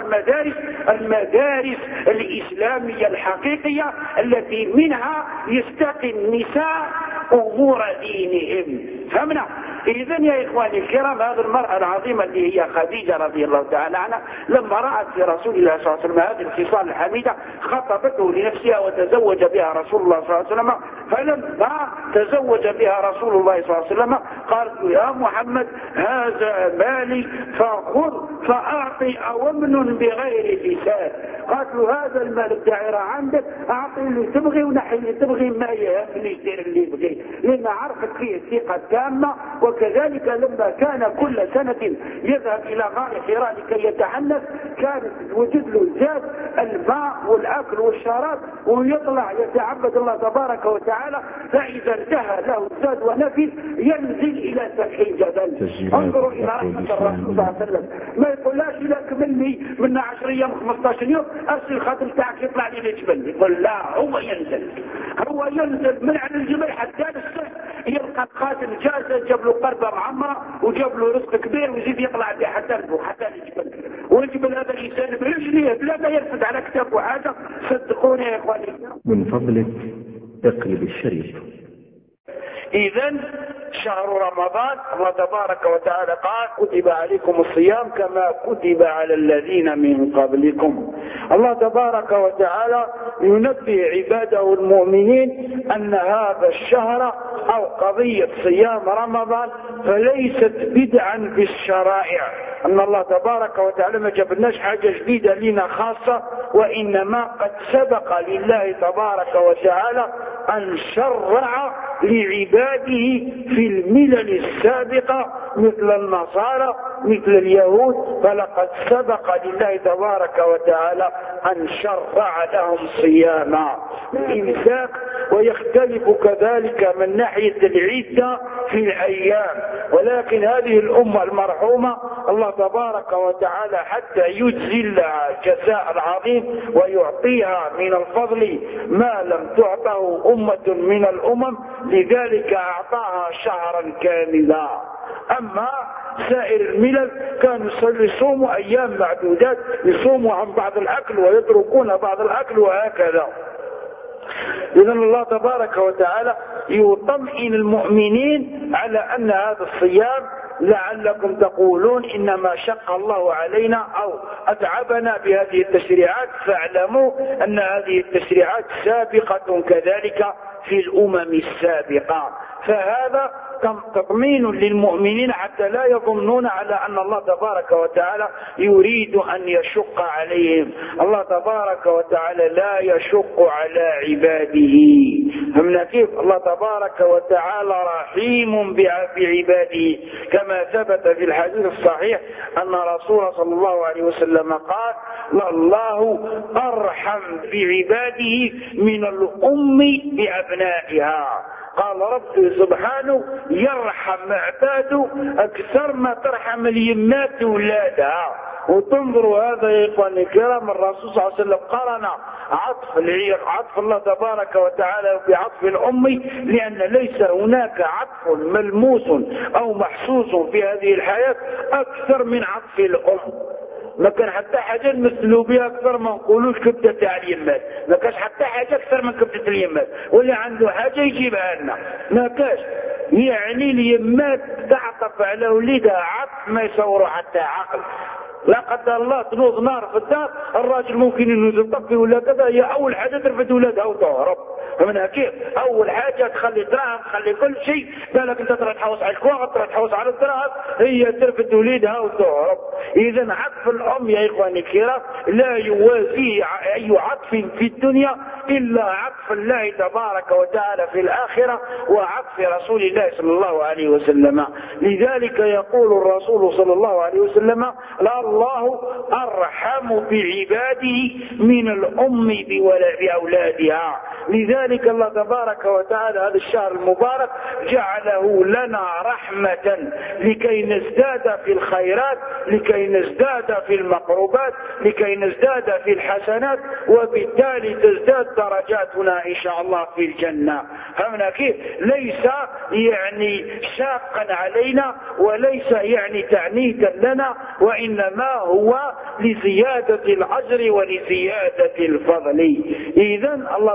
المدارس الإسلامية الحقيقية التي منها يستقي النساء أمور دينهم. فهمنا؟ إذن يا إخواني الكرام هذه المرأة العظيمة اللي هي خديجة رضي الله تعالى عنها لما رأت في رسول الله صلى الله عليه وسلم هذه الخصال الحميدة خطبته لنفسها وتزوج بها رسول الله صلى الله عليه وسلم. فلما تزوج بها رسول الله صلى الله عليه وسلم قالت له يا محمد هذا مالي فخذ فأعطي أومن بغير لسان. قالت له هذا المال الدائرة عندك أعطي اللي تبغي ونحي اللي تبغي ما يهمني دير اللي يبغي، لأن عرفت فيه ثقة تامة. وكذلك لما كان كل سنة يذهب إلى غار حراء لكي يتحنث كانت توجد له زاد الماء والأكل والشراب ويطلع يتعبد الله تبارك وتعالى. فإذا انتهى له الزاد ونفذ ينزل إلى سفح الجبل. انظروا إلى رحمة الرسول صلى الله عليه وسلم، ما يقوللاش لك مني من 10 أيام 15 يوم أرسل الخاتم تاعك يطلع لي الجبل، يقول لا هو ينزل من على الجبل حتى للسفح يلقى الخاتم جاهز، جاب له قربة معمرة وجاب له رزق كبير ويزيد يطلع به حتى الجبل. والجبل هذا الإنسان برجليه بلا ما يرفد على كتاب وحاجة. صدقوني يا إخواني من فضلك اقلب الشريف. إذن شهر رمضان الله تبارك وتعالى قال كتب عليكم الصيام كما كتب على الذين من قبلكم. الله تبارك وتعالى ينبه عباده المؤمنين أن هذا الشهر أو قضية صيام رمضان فليست بدعا في الشرائع، أن الله تبارك وتعالى ما جابلناش حاجة جديدة لنا خاصة، وإنما قد سبق لله تبارك وتعالى أن شرع لعباده في الملل السابقة مثل النصارى مثل اليهود، فلقد سبق لله تبارك وتعالى أن شرع لهم صياما الإمساك. ويختلف كذلك من ناحية العدة في الأيام، ولكن هذه الأمة المرحومة الله تبارك وتعالى حتى يجزي لها الجزاء العظيم ويعطيها من الفضل ما لم تعطه أمة من الأمم، لذلك أعطاها شهرا كاملا. أما سائر الملل كانوا يصوموا أيام معدودات، يصوموا عن بعض الأكل ويتركون بعض الأكل وهكذا. إذن الله تبارك وتعالى يطمئن المؤمنين على أن هذا الصيام لعلكم تقولون إنما شق الله علينا أو أتعبنا بهذه التشريعات، فاعلموا أن هذه التشريعات سابقة كذلك في الأمم السابقة. فهذا تطمين للمؤمنين حتى لا يظنون على أن الله تبارك وتعالى يريد أن يشق عليهم. الله تبارك وتعالى لا يشق على عباده. فمن كيف الله تبارك وتعالى رحيم بعباده، كما ثبت في الحديث الصحيح أن رسول صلى الله عليه وسلم قال الله أرحم بعباده من الأم بأبنائها. قال ربي سبحانه يرحم عباده أكثر ما ترحم اليمات أولادها. وتنظروا هذا يا إخواني الكرام الرسول صلى الله عليه وسلم قرن عطف الله تبارك وتعالى بعطف الأم، لأن ليس هناك عطف ملموس أو محسوس في هذه الحياة أكثر من عطف الأم. ما كان حتى حاجة نمثلوا بها أكثر ما نقولوش كبدة تاع اليمات، ما كاش حتى حاجة أكثر من كبدة اليمات، واللي عنده حاجة يجيبها لنا ما كاش. يعني اليمات تعطف على وليدها عطف ما يصوروا حتى عقل. لا قدر الله تنوض نار في الدار الراجل ممكن انه يطفي ولا كذا، هي اول حاجه ترفد ولادها وتهرب. فمنها كيف اول حاجه تخلي دراهم تخلي كل شيء، بالك انت تروح تحوس على الكواغ تروح تحوس على الدراهم، هي ترفد وليدها وتهرب. اذا عطف الام يا اخواني الكرام لا يوازيه اي عطف في الدنيا الا عطف الله تبارك وتعالى في الاخره وعطف رسول الله صلى الله عليه وسلم. لذلك يقول الرسول صلى الله عليه وسلم لا الله أرحم بعباده من الأم بأولادها. لذلك الله تبارك وتعالى هذا الشهر المبارك جعله لنا رحمة لكي نزداد في الخيرات، لكي نزداد في المقربات، لكي نزداد في الحسنات، وبالتالي تزداد درجاتنا إن شاء الله في الجنة. فهمنا كيف؟ ليس يعني شاقا علينا وليس يعني تعنيتا لنا، وإنما هو لزيادة الأجر ولزيادة الفضل. إذن الله تبارك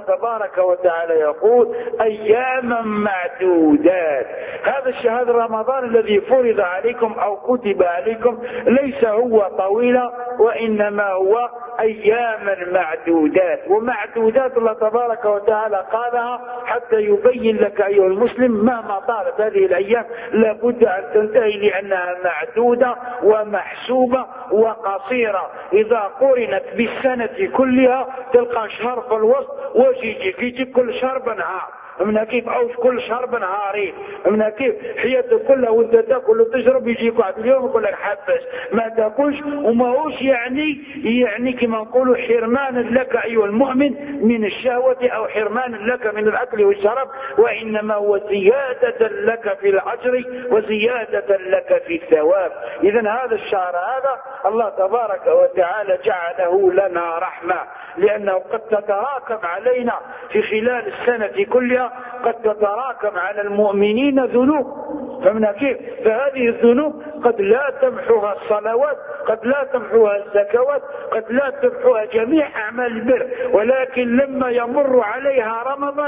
تبارك وتعالى يقول أياما معدودات. هذا الشهر رمضان الذي فرض عليكم أو كتب عليكم ليس هو طويلا، وإنما هو أياما معدودات. ومعدودات الله تبارك وتعالى قالها حتى يبين لك أيها المسلم مهما طالت هذه الأيام لابد أن تنتهي، لأنها معدودة ومحسوبة وقصيرة. إذا قرنت بالسنة كلها تلقى شهر في الوسط ويجي كل شهر بنهار من كيف، أو كل شهر بنهارين من كيف، حياتك كلها وانت تاكل وتشرب يجيك واحد اليوم يقول لك حبس ما تاكلش. وما هوش يعني كما نقولوا حرمان لك أيها المؤمن من الشهوة أو حرمان لك من الأكل والشرب، وإنما هو زيادة لك في الأجر وزيادة لك في الثواب. إذا هذا الشهر هذا الله تبارك وتعالى جعله لنا رحمة، لأنه قد تتراكم علينا في خلال السنة كلها، قد تتراكم على المؤمنين ذنوب. فمن كيف؟ فهذه الذنوب قد لا تمحوها الصلوات، قد لا تمحوها الزكوات، قد لا تمحوها جميع أعمال البر، ولكن لما يمر عليها رمضان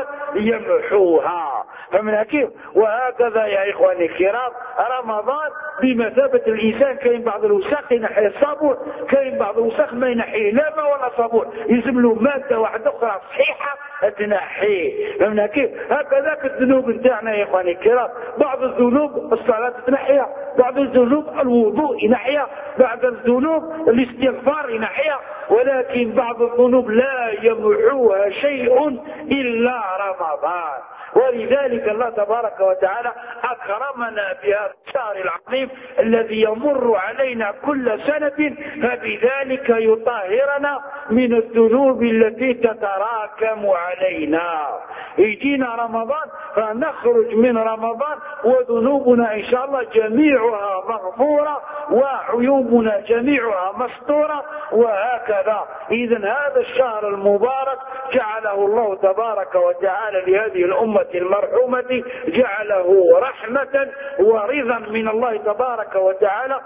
يمحوها. فمن كيف؟ وهكذا يا إخواني الكرام رمضان بمثابة الإنسان، كاين بعض الوساخ ينحي الصابون، كاين بعض الوساخ ما ينحيه لا ما ولا صابون، يلزم له مادة واحدة أخرى صحيحة تنحيه. فمن كيف؟ هكذا الذنوب نتاعنا يا إخواني الكرام، بعض الذنوب الصلاة تنحيها، بعض الذنوب الوضوء ينحيها، بعض الذنوب الاستغفار ينحيها، ولكن بعض الذنوب لا يمحوها شيء إلا رمضان. ولذلك الله تبارك وتعالى أكرمنا بهذا الشهر العظيم الذي يمر علينا كل سنة، فبذلك يطهرنا من الذنوب التي تتراكم علينا. يجينا رمضان فنخرج من رمضان وذنوبنا إن شاء الله جميعها مغفورة وعيوبنا جميعها مستورة، وهكذا. إذن هذا الشهر المبارك جعله الله تبارك وتعالى لهذه الأمة المرحومة، جعله رحمة ورضا من الله تبارك وتعالى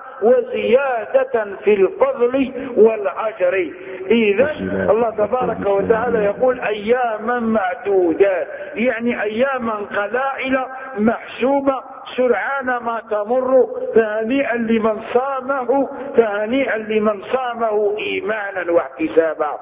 وزيادة في الفضل والأجر. إذا الله تبارك وتعالى يقول أياما معدودات، يعني أياما قلائل محسوبة سرعان ما تمر، فهنيئا لمن صامه، فهنيئا لمن صامه إيمانا واحتسابا.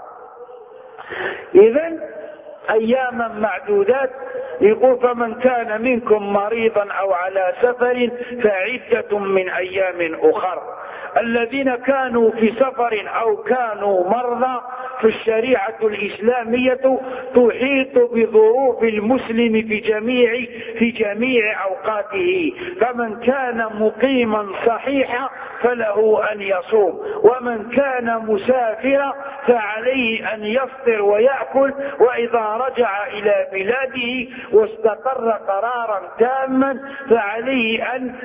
إذن أياما معدودات. يقول فمن كان منكم مريضا أو على سفر فعدة من أيام أخر. الذين كانوا في سفر أو كانوا مرضى في الشريعة الإسلامية تحيط بظروف المسلم في جميع أوقاته، فمن كان مقيما صحيحا فله أن يصوم، ومن كان مسافرا فعليه أن يفطر ويأكل، وإذا رجع إلى بلاده واستقر قرارا تاما فعليه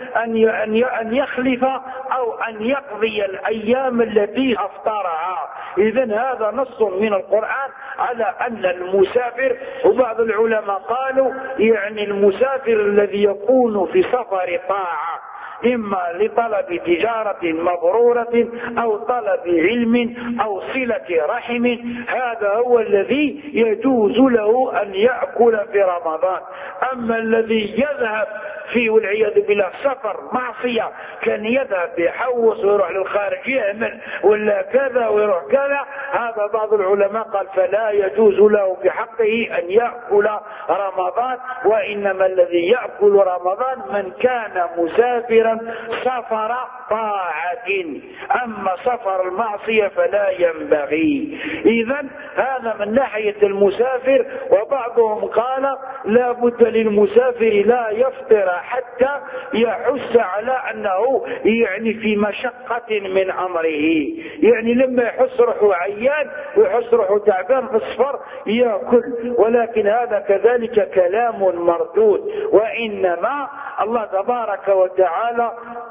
أن يخلف أو أن يقضي الأيام التي أفطرها. إذن هذا نص من القرآن على أن المسافر، وبعض العلماء قالوا يعني المسافر الذي يكون في سفر طاعة، إما لطلب تجارة مبرورة أو طلب علم أو صلة رحم، هذا هو الذي يجوز له أن يأكل في رمضان. أما الذي يذهب فيه والعياذ بالله سفر معصية، كان يذهب يحوص ويروح للخارج يعمل ولا كذا ويروح كذا، هذا بعض العلماء قال فلا يجوز له بحقه أن يأكل رمضان، وإنما الذي يأكل رمضان من كان مسافرا سفر طاعة، أما سفر المعصية فلا ينبغي. إذن هذا من ناحية المسافر. وبعضهم قال لا بد للمسافر لا يفطر حتى يحس على أنه يعني في مشقة من أمره، يعني لما يحس روحه عيان ويحس روحه تعبان في السفر يأكل، ولكن هذا كذلك كلام مردود. وإنما الله تبارك وتعالى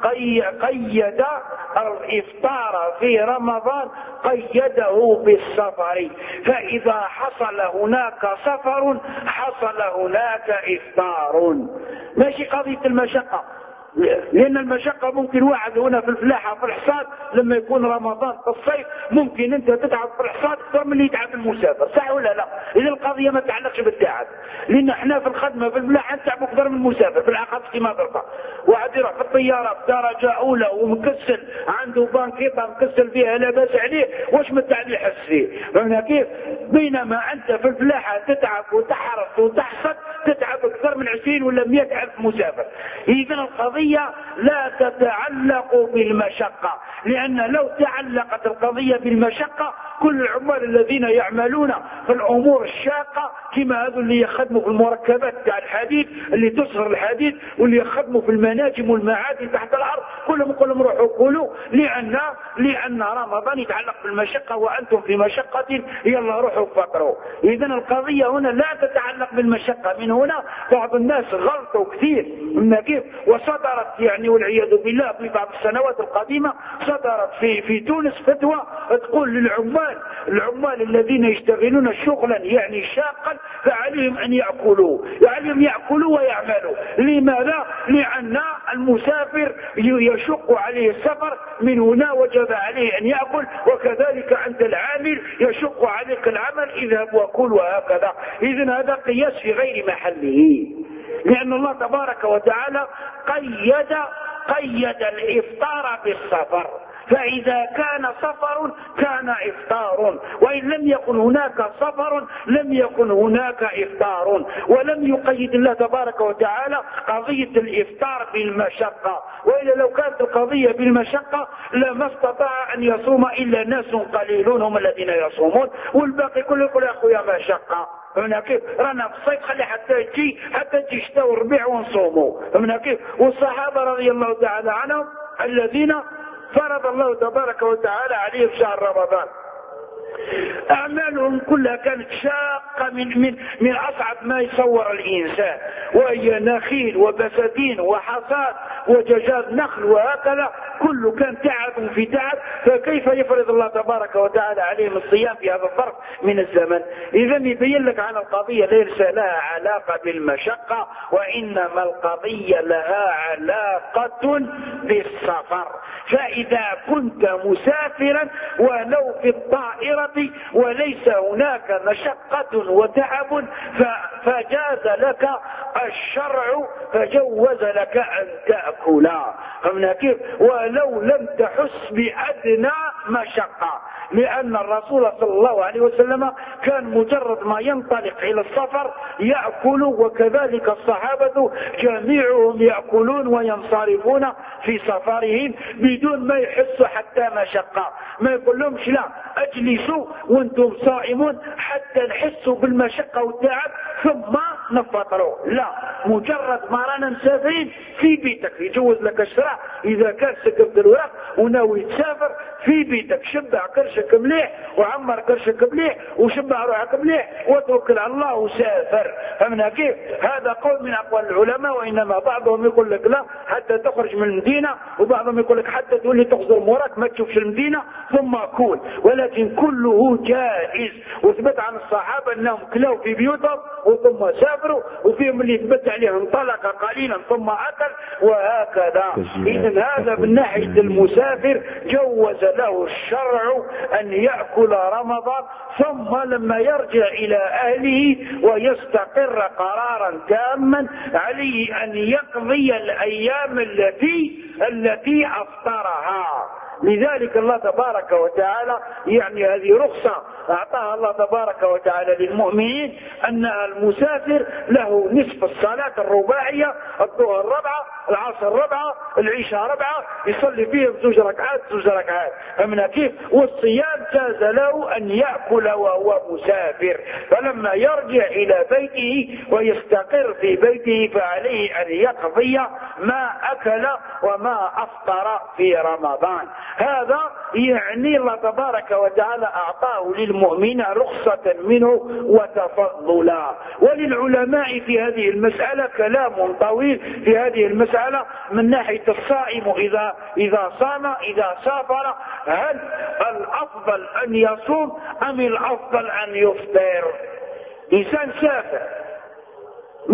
قيد الإفطار في رمضان قيده بالسفر، فإذا حصل هناك سفر حصل هناك إفطار، ماشي قضية المشقة. لأن المشقة ممكن واحد هنا في الفلاحة في الحصاد لما يكون رمضان في الصيف ممكن أنت تتعب في الحصاد أكثر من اللي يتعب المسافر، صح ولا لا؟ إذا القضية ما تعلقش بالتعب، لأن احنا في الخدمة في الفلاحة نتعب أكثر من المسافر في العقد كما ترفع. واحد يروح في الطيارة بدرجة أولى ومكسل عنده بانكيطة مكسل فيها لا بأس عليه، واش متعب يحس فيه؟ فهمنا كيف؟ بينما أنت في الفلاحة تتعب وتحرص وتحصد تتعب أكثر من 20 ولا 100 ألف مسافر. إذن القضية لا تتعلق بالمشقة، لأن لو تعلقت القضية بالمشقة كل العمال الذين يعملون في الأمور الشاقة كما هذو اللي يخدموا في المركبات تاع الحديد اللي تصهر الحديد واللي يخدموا في المناجم والمعادن تحت الأرض كلهم روحوا قولوا لأن رمضان يتعلق بالمشقة وأنتم في مشقة يلا روحوا فطروا. إذن القضية هنا لا تتعلق بالمشقة. من هنا بعض الناس غلطوا كثير من كيف، وصدرت يعني والعياذ بالله في بعض السنوات القديمة صدرت في تونس فتوى تقول العمال الذين يشتغلون شغلا يعني شاقا فعليهم أن يأكلوا ويعملوا. لماذا؟ لأن المسافر يشق عليه السفر من هنا وجب عليه أن يأكل، وكذلك أنت العامل يشق عليك العمل اذهب وكل وهكذا. إذن هذا قياس في غير محله، لأن الله تبارك وتعالى قيد الإفطار بالسفر، فإذا كان سفر كان إفطار، وإن لم يكن هناك سفر لم يكن هناك إفطار. ولم يقيد الله تبارك وتعالى قضية الإفطار بالمشقة، وإلا لو كانت القضية بالمشقة لما استطاع أن يصوم إلا ناس قليلون هم الذين يصومون، والباقي كله يقول يا أخويا مشقة. فهمنا كيف؟ رانا في الصيف خلي حتى تجي شتاء وربيع ونصوموا. فهمنا كيف؟ والصحابة رضي الله تعالى عنهم الذين فرض الله تبارك وتعالى عليهم شهر رمضان أعمالهم كلها كانت شاقة من أصعب ما يصور الإنسان، وهي نخيل وبساتين وحصاد وججاز نخل وهكذا، كله كان تعب في تعب، فكيف يفرض الله تبارك وتعالى عليهم الصيام في هذا الظرف من الزمن؟ إذا يبين لك عن القضية ليس لها علاقة بالمشقة، وإنما القضية لها علاقة بالسفر. فإذا كنت مسافرا ولو في الطائرة وليس هناك مشقة وتعب فجاز لك الشرع فجوز لك أن تأكل. فهمنا كيف؟ ولو لم تحس بأدنى مشقة، لأن الرسول صلى الله عليه وسلم كان مجرد ما ينطلق إلى السفر يأكل، وكذلك الصحابة جميعهم يأكلون وينصرفون في سفرهم بدون ما يحسوا حتى مشقة. ما يقول لهمش لا اجلسوا وانتم صائمون حتى نحسوا بالمشقة والتعب ثم نفطروا، لا، مجرد ما رانا مسافرين في بيتك يجوز لك الشرع إذا كان سكبت الورق وناوي تسافر في بيتك، شبع كرشك مليح وعمر كرشك مليح وشبع روحك مليح وتوكل على الله وسافر. فمن كيف؟ هذا قول من أقوال العلماء، وإنما بعضهم يقول لك لا حتى تخرج من المدينة، وبعضهم يقول لك حتى تولي تخزر موراك ما تشوفش المدينة ثم كول، ولكن كله جائز. وثبت عن الصحابة أنهم كلوا في بيوتهم وثم سافروا، وفيهم اللي ثبت عليهم انطلق قليلا ثم أكل وهكذا. إذن هذا من ناحية المسافر جوز له الشرع أن يأكل رمضان، ثم لما يرجع إلى أهله ويستقر قرارا تاما عليه أن يقضي الأيام التي أفطرها. لذلك الله تبارك وتعالى يعني هذه رخصة أعطاها الله تبارك وتعالى للمؤمنين، أن المسافر له نصف الصلاة الرباعية، الظهر ربعة، العصر ربعة، العشاء ربعة، يصلي فيهم 2 ركعات. أمنا كيف؟ والصيام جاز له أن يأكل وهو مسافر، فلما يرجع إلى بيته ويستقر في بيته فعليه أن يقضي ما أكل وما أفطر في رمضان. هذا يعني الله تبارك وتعالى أعطاه للمؤمن رخصة منه وتفضلا. وللعلماء في هذه المسألة كلام طويل في هذه المسألة، من ناحية الصائم إذا صام إذا سافر، هل الأفضل أن يصوم أم الأفضل أن يفطر؟ إنسان سافر ما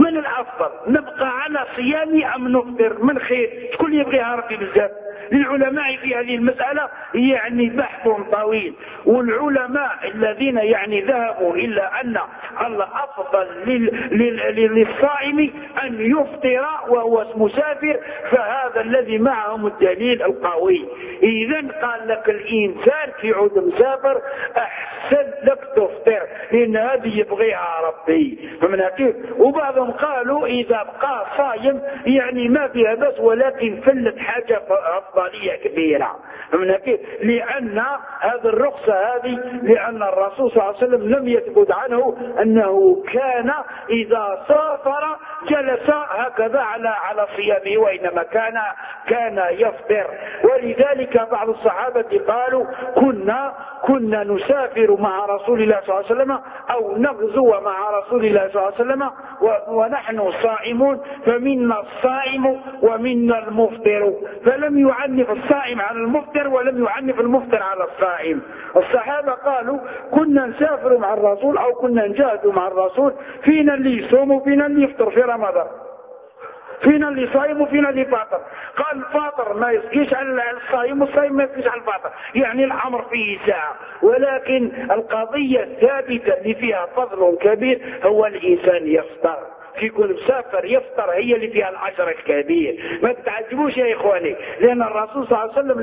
من الأفضل نبقى على صيام أم نفطر؟ من خير؟ شكون يبغيها ربي بزاف؟ للعلماء في هذه المسألة يعني بحث طويل، والعلماء الذين يعني ذهبوا إلى أن الأفضل للصائم أن يفطر وهو مسافر، فهذا الذي معهم الدليل القوي. إذن قال لك الإنسان في عود مسافر أحسن لك تفطر، لأن هذه يبغيها ربي. فمن كيف؟ وبعضهم قالوا إذا بقى صايم يعني ما فيها بس، ولكن فلت حاجة أفضلية كبيرة. فمن كيف؟ لأن هذه الرخصة هذه، لأن الرسول صلى الله عليه وسلم لم يثبت عنه أنه كان إذا سافر جلس هكذا على صيامه، وإنما كان يفطر. ولذلك بعض الصحابة قالوا كنا نسافر مع رسول الله صلى الله عليه وسلم أو نغزو مع رسول الله صلى الله عليه وسلم ونحن صائمون، فمنا الصائم ومنا المفطر، فلم يعنف الصائم على المفطر ولم يعنف المفطر على الصائم. الصحابة قالوا كنا نسافر مع الرسول أو كنا نجاهد مع الرسول، فينا اللي يصوم وفينا اللي يفطر في رمضان، فينا اللي صايم وفينا اللي فاطر. قال الفاطر ما يسقيش على الصايم والصايم ما يسقيش على الفاطر، يعني الأمر فيه ساعة. ولكن القضية الثابتة اللي فيها فضل كبير هو الإنسان يفطر، في كل مسافر يفطر، هي اللي فيها الأجر الكبير. ما تتعجبوش يا إخواني، لأن الرسول صلى الله عليه وسلم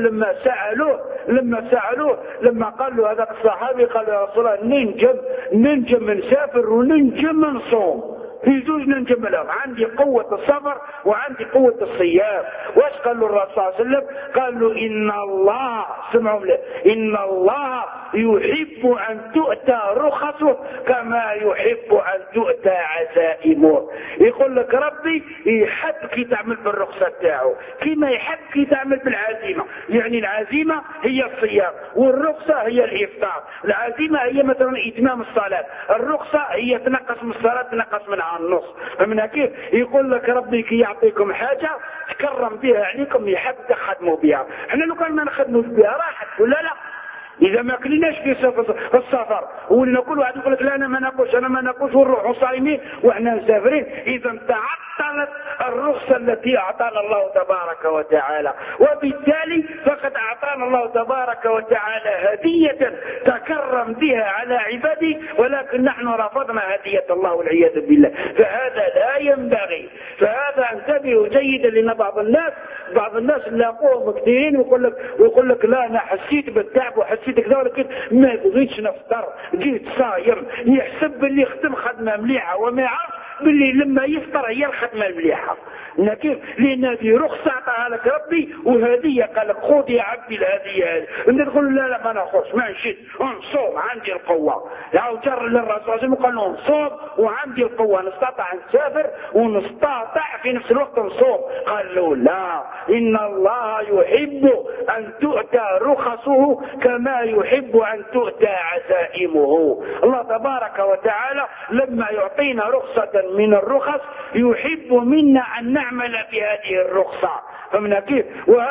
لما قال له هذا الصحابي، قال يا رسول الله ننجم نسافر وننجم نصوم، في زوج ننجم لهم، عندي قوة الصبر وعندي قوة الصيام. واش قال له الرسول صلى الله عليه وسلم؟ قال له إن الله، سمعوا له، إن الله يحب أن تؤتى رخصه كما يحب أن تؤتى عزائمه. يقول لك ربي يحبك تعمل بالرخصة تاعه كما يحبك تعمل بالعزيمة. يعني العزيمة هي الصيام، والرخصة هي الإفطار. العزيمة هي مثلا إتمام الصلاة، الرخصة هي تنقص من الصلاة، تنقص منها النص. فمن كيف؟ يقول لك ربي كي يعطيكم حاجة تكرم بها عليكم، يحب تخدموا بها. احنا لو كان ما نخدموش بها راحت ولا لا؟ إذا ما كلناش في السفر ولنا كل واحد يقول لك لا أنا ما ناكلش ونروحوا صايمين وإحنا مسافرين، إذا تعطلت الرخصة التي أعطانا الله تبارك وتعالى. وبالتالي فقد أعطانا الله تبارك وتعالى هدية تكرم بها على عباده، ولكن نحن رفضنا هدية الله والعياذ بالله. فهذا لا ينبغي. فهذا انتبهوا جيدا، لأن بعض الناس لاقوهم كثيرين ويقول لك لا أنا حسيت بالتعب وحسيت كذا، ولكن ما بغيتش نفطر، جيت صايم، يحسب باللي يختم خدمة مليحة وما يعرف باللي لما يفطر هي الخدمة المليحة. كيف؟ لأن هذه رخصة أعطاها لك ربي وهدية، قال لك خذ يا عبدي الهدية هذه. أنت تقول لا ما ناخذش، ما نشد، نصوم عندي القوة. يعني جر للرسول قال له نصوم وعندي القوة، نستطيع نسافر ونستطيع في نفس الوقت نصوم. قال له لا، إن الله يحب أن تؤتى رخصه كما يحب أن تؤتى عزائمه. الله تبارك وتعالى لما يعطينا رخصة من الرخص يحب منا أن نعمل بهذه الرخصة. فمن كيف؟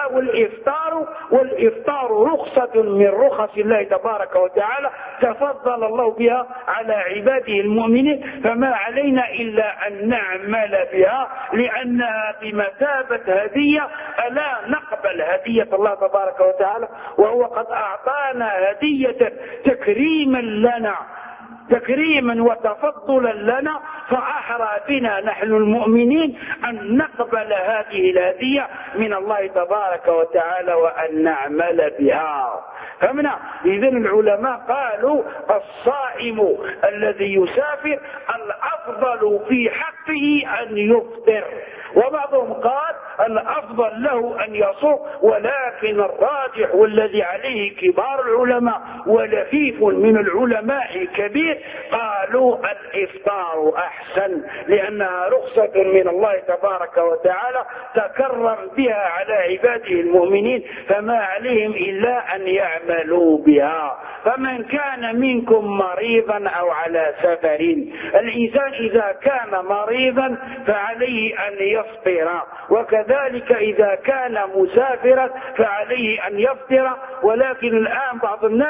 والإفطار رخصة من رخص الله تبارك وتعالى تفضل الله بها على عباده المؤمنين، فما علينا إلا أن نعمل بها، لأنها بمثابة هدية. ألا نقبل هدية الله تبارك وتعالى وهو قد أعطانا هدية تكريما وتفضلا لنا، فأحرى بنا نحن المؤمنين أن نقبل هذه الهدية من الله تبارك وتعالى وأن نعمل بها. فمنا إذن العلماء قالوا الصائم الذي يسافر الأفضل في حقه أن يفطر، وبعضهم قال الأفضل له أن يصوم، ولكن الراجح والذي عليه كبار العلماء ولفيف من العلماء كبير قالوا الإفطار أحسن، لأنها رخصة من الله تبارك وتعالى تكرم بها على عباده المؤمنين، فما عليهم إلا أن يعملوا بها. فمن كان منكم مريضا أو على سفر، الإنسان إذا كان مريضا فعليه أن يفطر، وكذلك إذا كان مسافرا فعليه أن يفطر. ولكن الآن بعض الناس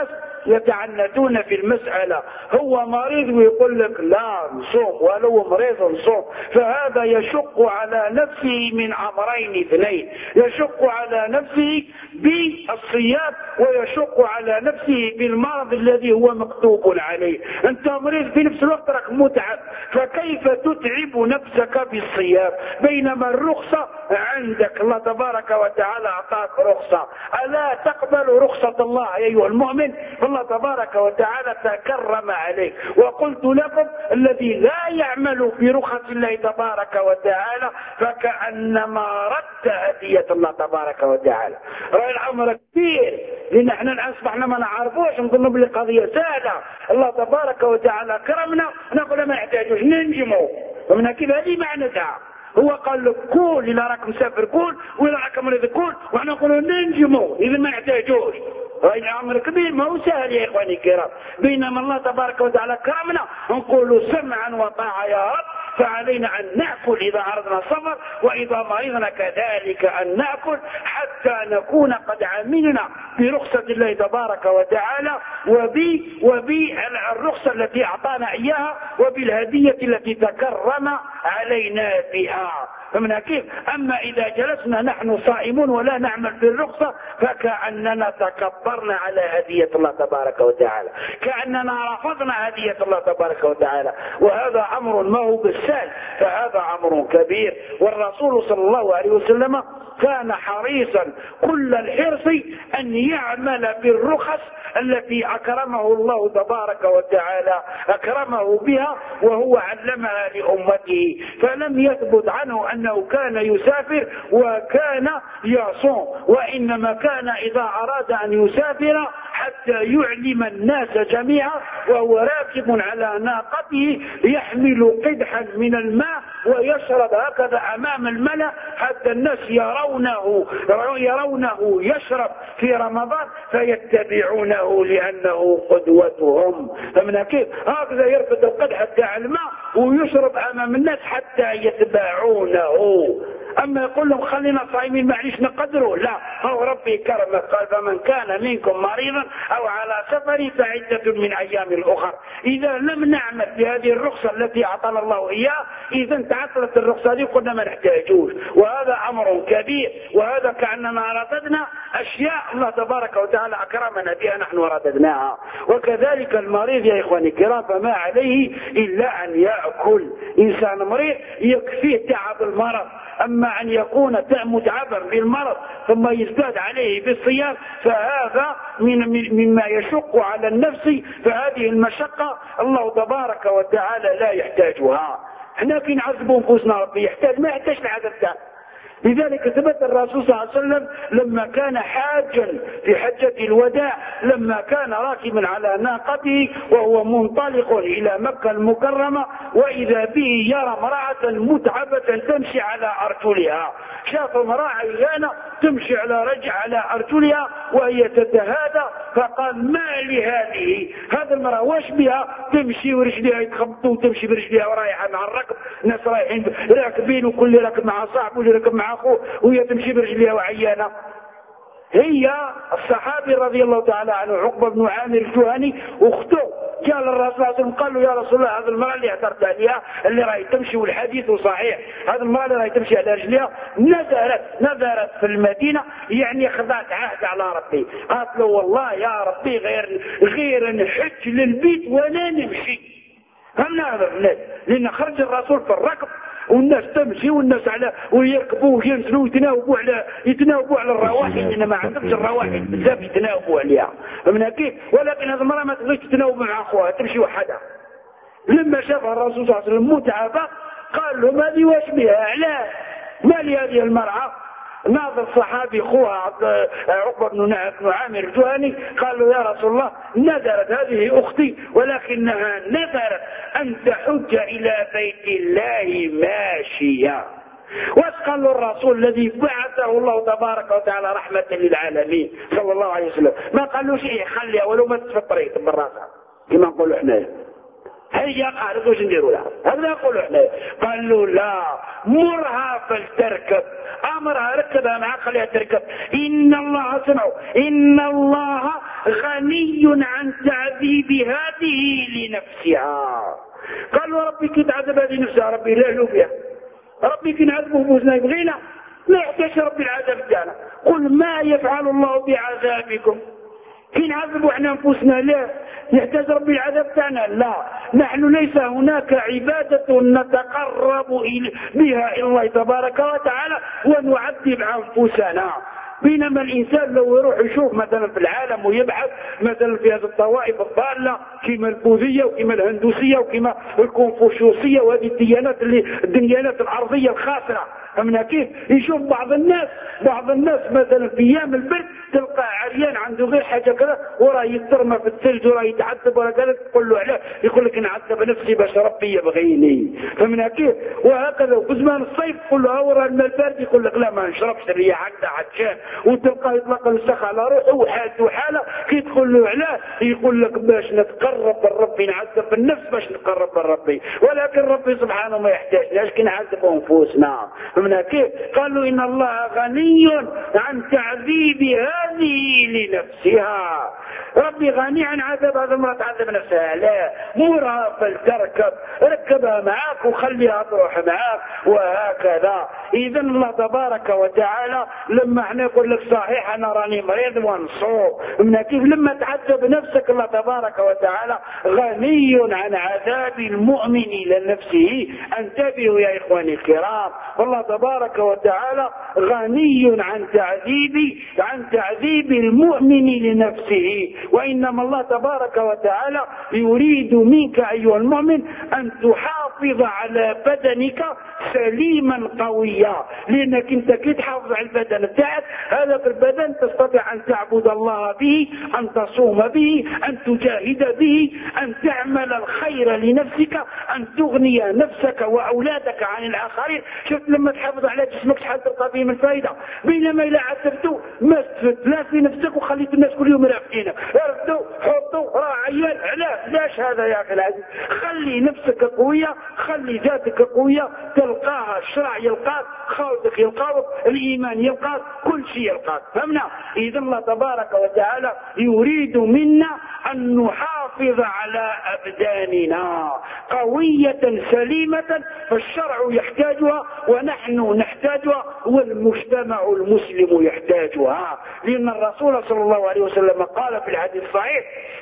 يتعنتون في المسألة، هو مريض ويقول لك لا نصوم، ولو مريض نصوم. فهذا يشق على نفسه من أمرين اثنين، يشق على نفسه بالصيام ويشق على نفسه بالمرض الذي هو مكتوب عليه. أنت مريض في نفس الوقت راك متعب، فكيف تتعب نفسك بالصيام؟ بينما الرخصة عندك، الله تبارك وتعالى أعطاك رخصة. ألا تقبل رخصة الله أيها المؤمن؟ الله تبارك وتعالى تكرم عليك. وقلت لكم الذي لا يعمل برخص الله تبارك وتعالى فكأنما رد هدية الله تبارك وتعالى. رأي الأمر كبير، لأن احنا أصبحنا ما نعرفوش، نظن بلي قضية سهلة. الله تبارك وتعالى كرمنا، نقول ما يحتاجوش ننجموا، ومن كذا هذه معناتها. هو قال لك كول، إذا راك مسافر كول، وإذا راك مريض كول، وإحنا نقولوا ننجموا إذا ما يحتاجوش. رأي الأمر كبير، ما هو سهل يا إخواني الكرام. بينما الله تبارك وتعالى كرمنا، نقولوا سمعا وطاعة يا رب، فعلينا أن نأكل إذا أردنا السفر، وإذا مرضنا كذلك أن نأكل، حتى نكون قد عملنا برخصة الله تبارك وتعالى وبالرخصة التي أعطانا إياها وبالهدية التي تكرم علينا بها. فمن كيف؟ أما إذا جلسنا نحن صائمون ولا نعمل بالرخصة فكأننا تكبرنا على هدية الله تبارك وتعالى، كأننا رفضنا هدية الله تبارك وتعالى، وهذا أمر ما هو بالسهل، فهذا أمر كبير. والرسول صلى الله عليه وسلم كان حريصا كل الحرص أن يعمل بالرخص التي أكرمه الله تبارك وتعالى أكرمه بها، وهو علمها لأمته. فلم يثبت عنه أنه كان يسافر وكان يصوم، وإنما كان إذا أراد أن يسافر حتى يعلم الناس جميعا وهو راكب على ناقته يحمل قدحا من الماء ويشرب هكذا أمام الملأ حتى الناس يرونه يشرب في رمضان فيتبعونه لأنه قدوتهم. فمن كيف؟ هكذا يرفض القدح تاع الماء ويشرب أمام الناس حتى يتبعونه. أما يقول لهم خلينا صايمين معليش نقدره، لا، هو ربي كرمه قال فمن كان منكم مريضا أو على سفر فعدة من أيام أخر. إذا لم نعمل بهذه الرخصة التي أعطانا الله إياها إذا تعطلت الرخصة دي قلنا ما نحتاجوش، وهذا أمر كبير. وهذا كأننا رددنا أشياء الله تبارك وتعالى أكرمنا بها نحن رددناها. وكذلك المريض يا إخواني الكرام فما عليه إلا أن يأكل. إنسان مريض يكفيه تعب المرض، أما أن يكون متعبا بالمرض ثم يزداد عليه بالصيام فهذا مما يشق على النفس. فهذه المشقة الله تبارك وتعالى لا يحتاجها. احنا كي نعذبوا انفسنا ربي يحتاج، ما يحتاج العذاب تاعنا. لذلك ثبت الرسول صلى الله عليه وسلم لما كان حاجا في حجة الوداع، لما كان راكبا على ناقته وهو منطلق إلى مكة المكرمة، وإذا به يرى امرأة متعبة تمشي على أرجلها. شاف امرأة عيانة تمشي على أرجلها وهي تتهادى، فقال ما لهذه؟ هذا المرأة واش بها تمشي ورجلها يتخبطوا وتمشي برجلها ورايحة مع الركب، ناس رايحين راكبين وكل راكب مع صاحبه واللي راكب مع أخوه وهي تمشي برجلها وعيانة. هي الصحابي رضي الله تعالى عنه عقبة بن عامر الجهني أخته قال الرسول صلى الله عليه وسلم قال له يا رسول الله هذه المرأة اللي اعترت عليها اللي راهي تمشي والحديث صحيح، هذه المرأة اللي راهي تمشي على رجلها نذرت في المدينة، يعني خذت عهد على ربي، قالت له والله يا ربي غير نحج للبيت ولا نمشي. هم نعرف الناس لأن خرج الرسول في الركب والناس تمشي والناس على ويركبوا وينزلوا يتناوبوا على الرواحل، لأن ما عندهمش الرواحل بزاف يتناوبوا عليها من كيف. ولكن هذه المرأة ما تقدرش تتناوب مع أخوها تمشي وحدها. لما شافها الرسول صلى الله عليه وسلم متعبة قال لهم هذه واش بها؟ علاش ما لهذه المرأة؟ ناظر صحابي اخوها عقبة بن عامر الجهني قال له يا رسول الله نذرت هذه اختي ولكنها نذرت ان تحج الى بيت الله ماشية. واش قال له الرسول الذي بعثه الله تبارك وتعالى رحمة للعالمين صلى الله عليه وسلم؟ ما قال له شيء خليها ولو ما تفطريت بالراسها كما نقولوا احنا هيا قالت واش نديروا لها؟ هذا نقولوا احنا. قال له لا مرها فلتركب، امرها ركبها معك خليها تركب. ان الله سمعوا ان الله غني عن تعذيب هذه لنفسها. قالوا ربي كي تعذب هذه نفسها ربي لا له بها، ربي كي نعذبه بوزنا يبغينا لا يحتاج ربي العذاب تاعنا. قل ما يفعل الله بعذابكم، كي نعذبوا احنا انفسنا لا يحتاج ربي العذاب تاعنا. لا، نحن ليس هناك عبادة نتقرب بها الى الله تبارك وتعالى ونعذب انفسنا. بينما الإنسان لو يروح يشوف مثلا في العالم ويبحث مثلا في هذه الطوائف الضالة كما البوذية وكما الهندوسية وكما الكونفوشيوسية وهذه الديانات الأرضية الخاسرة، فمن كيف يشوف بعض الناس مثلا في أيام البرد تلقى عريان عنده غير حاجة كذا وراه يترمى في الثلج وراه يتعذب ولا كذا، تقول له علاه؟ يقول لك نعذب نفسي باش ربي يبغيني، فمن كيف. وهكذا وفي زمان الصيف تقول له وراه الماء البارد يقول لك لا ما نشربش الرياح حتى عطشان، وتلقاه يطلق السخ على روحه وحالته حاله كي تقول له علاه يقول لك باش نتقرب لربي نعذب النفس باش نتقرب لربي، ولكن ربي سبحانه ما يحتاجناش كي نعذب انفسنا. من كيف قالوا ان الله غني عن تعذيب هذه لنفسها، ربي غني عن عذاب هذا المرأة تعذب نفسها، لا مرها فلتركب، ركبها معاك وخليها تروح معاك وهكذا. اذا الله تبارك وتعالى لما احنا يقول لك صحيح انا راني مريض ونصوم، من كيف لما تعذب نفسك الله تبارك وتعالى غني عن عذاب المؤمن لنفسه. انتبهوا يا اخواني الكرام، والله تبارك وتعالى غني عن تعذيب المؤمن لنفسه. وإنما الله تبارك وتعالى يريد منك أيها المؤمن أن تحافظ على بدنك سليما قويا، لأنك انت كي تحافظ على البدن بتاعك هذا البدن تستطيع أن تعبد الله به، أن تصوم به، أن تجاهد به، أن تعمل الخير لنفسك، أن تغني نفسك وأولادك عن الآخرين. شفت لما تحافظ على جسمك شحال تلقى فيه من فائدة، بينما إذا عذبته ما استفدت لا في نفسك وخليت الناس كل يوم يرافقينك ردوا حطوا راه عيال. علاش؟ لاش هذا يا أخي العزيز؟ خلي نفسك قوية، خلي ذاتك قوية، تلقاها الشرع يلقاك، خالدك يلقاك، الإيمان يلقاك، كل شيء يلقاك. فهمنا؟ إذا الله تبارك وتعالى يريد منا أن نحافظ على أبداننا قوية سليمة، فالشرع يحتاجها ونحن نحتاجها والمجتمع المسلم يحتاجها، لأن الرسول صلى الله عليه وسلم قال في الحديث الصحيح: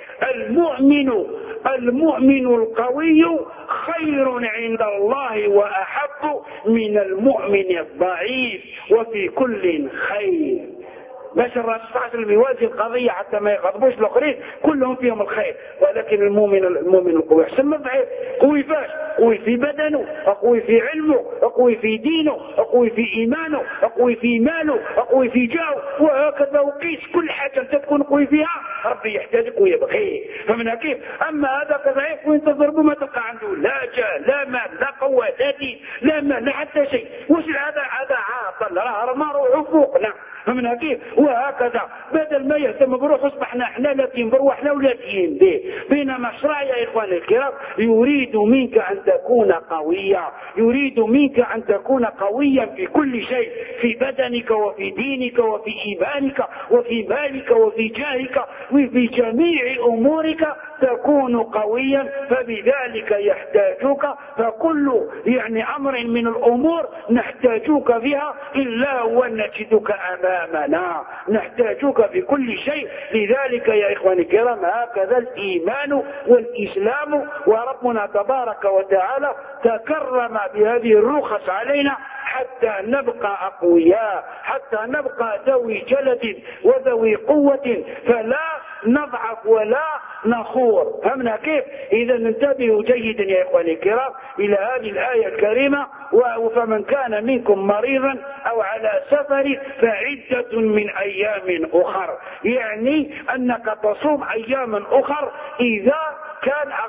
المؤمن القوي خير عند الله وأحب من المؤمن الضعيف وفي كل خير. باش الرسول صلى الله عليه وسلم يوازي القضية حتى ما يغضبوش الآخرين، كلهم فيهم الخير، ولكن المؤمن القوي احسن من الضعيف. قوي فاش؟ قوي في بدنه، قوي في علمه، قوي في دينه، قوي في إيمانه، قوي في ماله، قوي في جاهه، وهكذا. وقيس كل حاجة انت تكون قوي فيها ربي يحتاجك ويبغيه. فمن كيف؟ أما هذا ضعيف وانت ضربه ما تلقى عنده لا جاه لا مال لا قوة لا دين لا مال لا حتى شيء. وش هذا عاطل راه رمى روحه فوقنا. فمن كيف؟ وهكذا بدل ما يهتم بروحه اصبحنا احنا لاتين بروحنا ولاتين به. بينما الشرع يا اخواني الكرام يريد منك ان تكون قويا، يريد منك ان تكون قويا في كل شيء، في بدنك وفي دينك وفي ايمانك وفي مالك وفي جاهك وفي جميع امورك تكون قويا، فبذلك يحتاجوك. فكل امر من الامور نحتاجوك بها الا ونجدك امامنا، نحتاجك في كل شيء. لذلك يا اخواني الكرام هكذا الايمان والاسلام، وربنا تبارك وتعالى تكرم بهذه الرخص علينا حتى نبقى اقوياء، حتى نبقى ذوي جلد وذوي قوة، فلا نضعف ولا نخور. فهمنا كيف؟ إذا انتبهوا جيدا يا إخواني الكرام إلى هذه الآية الكريمة: فمن كان منكم مريضا أو على سفر فعدة من أيام أخر، يعني أنك تصوم أياما أخر إذا كان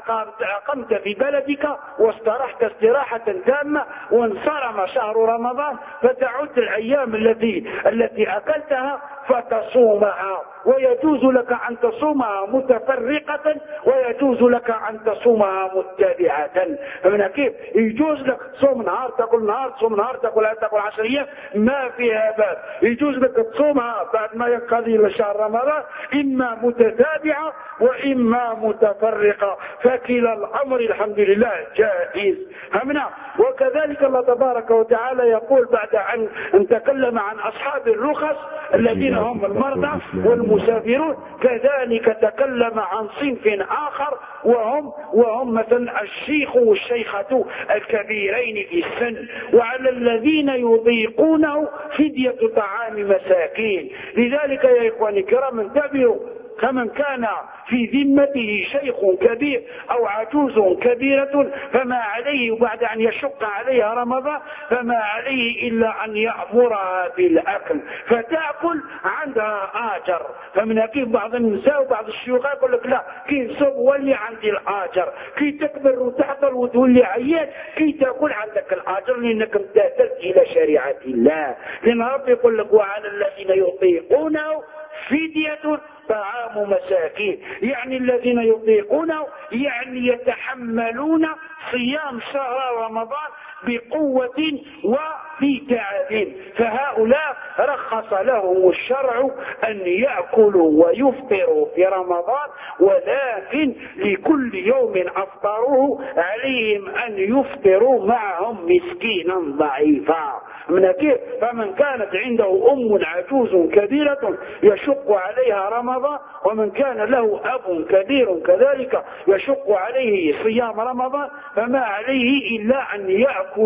أقمت في بلدك واسترحت استراحة تامة وانصرم شهر رمضان، فتعد الأيام التي أكلتها فتصومها، ويجوز لك أن تصومها متفرقة ويجوز لك أن تصومها متابعة. فمن كيف يجوز لك تصوم نهار تاكل نهار، تصوم نهار تاكل 10 أيام، ما فيها بأس. يجوز لك تصومها بعد ما ينقضي شهر رمضان إما متتابعة وإما متفرقة، فكلا الأمر الحمد لله جائز. همنا. وكذلك الله تبارك وتعالى يقول بعد أن تكلم عن أصحاب الرخص الذين هم المرضى والمسافرون، كذلك تكلم عن صنف آخر وهم مثلا الشيخ والشيخة الكبيرين في السن، وعلى الذين يضيقونه فدية طعام مساكين. لذلك يا إخواني الكرام انتبهوا، فمن كان في ذمته شيخ كبير أو عجوز كبيرة فما عليه بعد أن يشق عليها رمضان فما عليه إلا أن يأمرها بالأكل فتأكل عندها آجر. فمن أكيد بعض النساء وبعض الشيوخ يقول لك لا كي تصوم ولي عندي الآجر، كي تكبر وتحضر وتولي عيان كي تأكل عندك الآجر لأنك امتثلت إلى شريعة الله. لأن رب يقول لك وعلى الذين يطيقونه فدية طعام مساكين، يعني الذين يطيقونه يعني يتحملون صيام شهر رمضان بقوة وبتعب، فهؤلاء رخص لهم الشرع أن يأكلوا ويفطروا في رمضان، ولكن لكل يوم أفطروه عليهم أن يفطروا معهم مسكينا ضعيفا. من كيف؟ فمن كانت عنده أم عجوز كبيرة يشق عليها رمضان، ومن كان له أب كبير كذلك يشق عليه صيام رمضان فما عليه إلا أن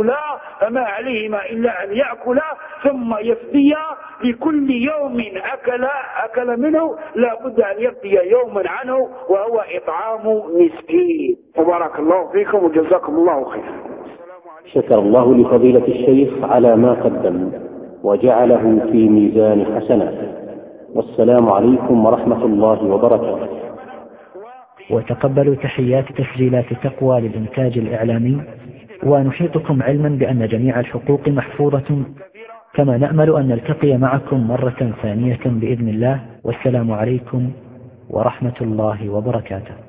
يأكلا ثم يفديا لكل يوم أكل منه لا بد أن يفدي يوما عنه وهو إطعام مسكين. وبارك الله فيكم وجزاكم الله خيرا. شكر الله لفضيلة الشيخ على ما قدم وجعله في ميزان حسناته، والسلام عليكم ورحمة الله وبركاته. وتقبلوا تحيات تسجيلات تقوى للإنتاج الإعلامي، ونحيطكم علما بأن جميع الحقوق محفوظة، كما نأمل أن نلتقي معكم مرة ثانية بإذن الله، والسلام عليكم ورحمة الله وبركاته.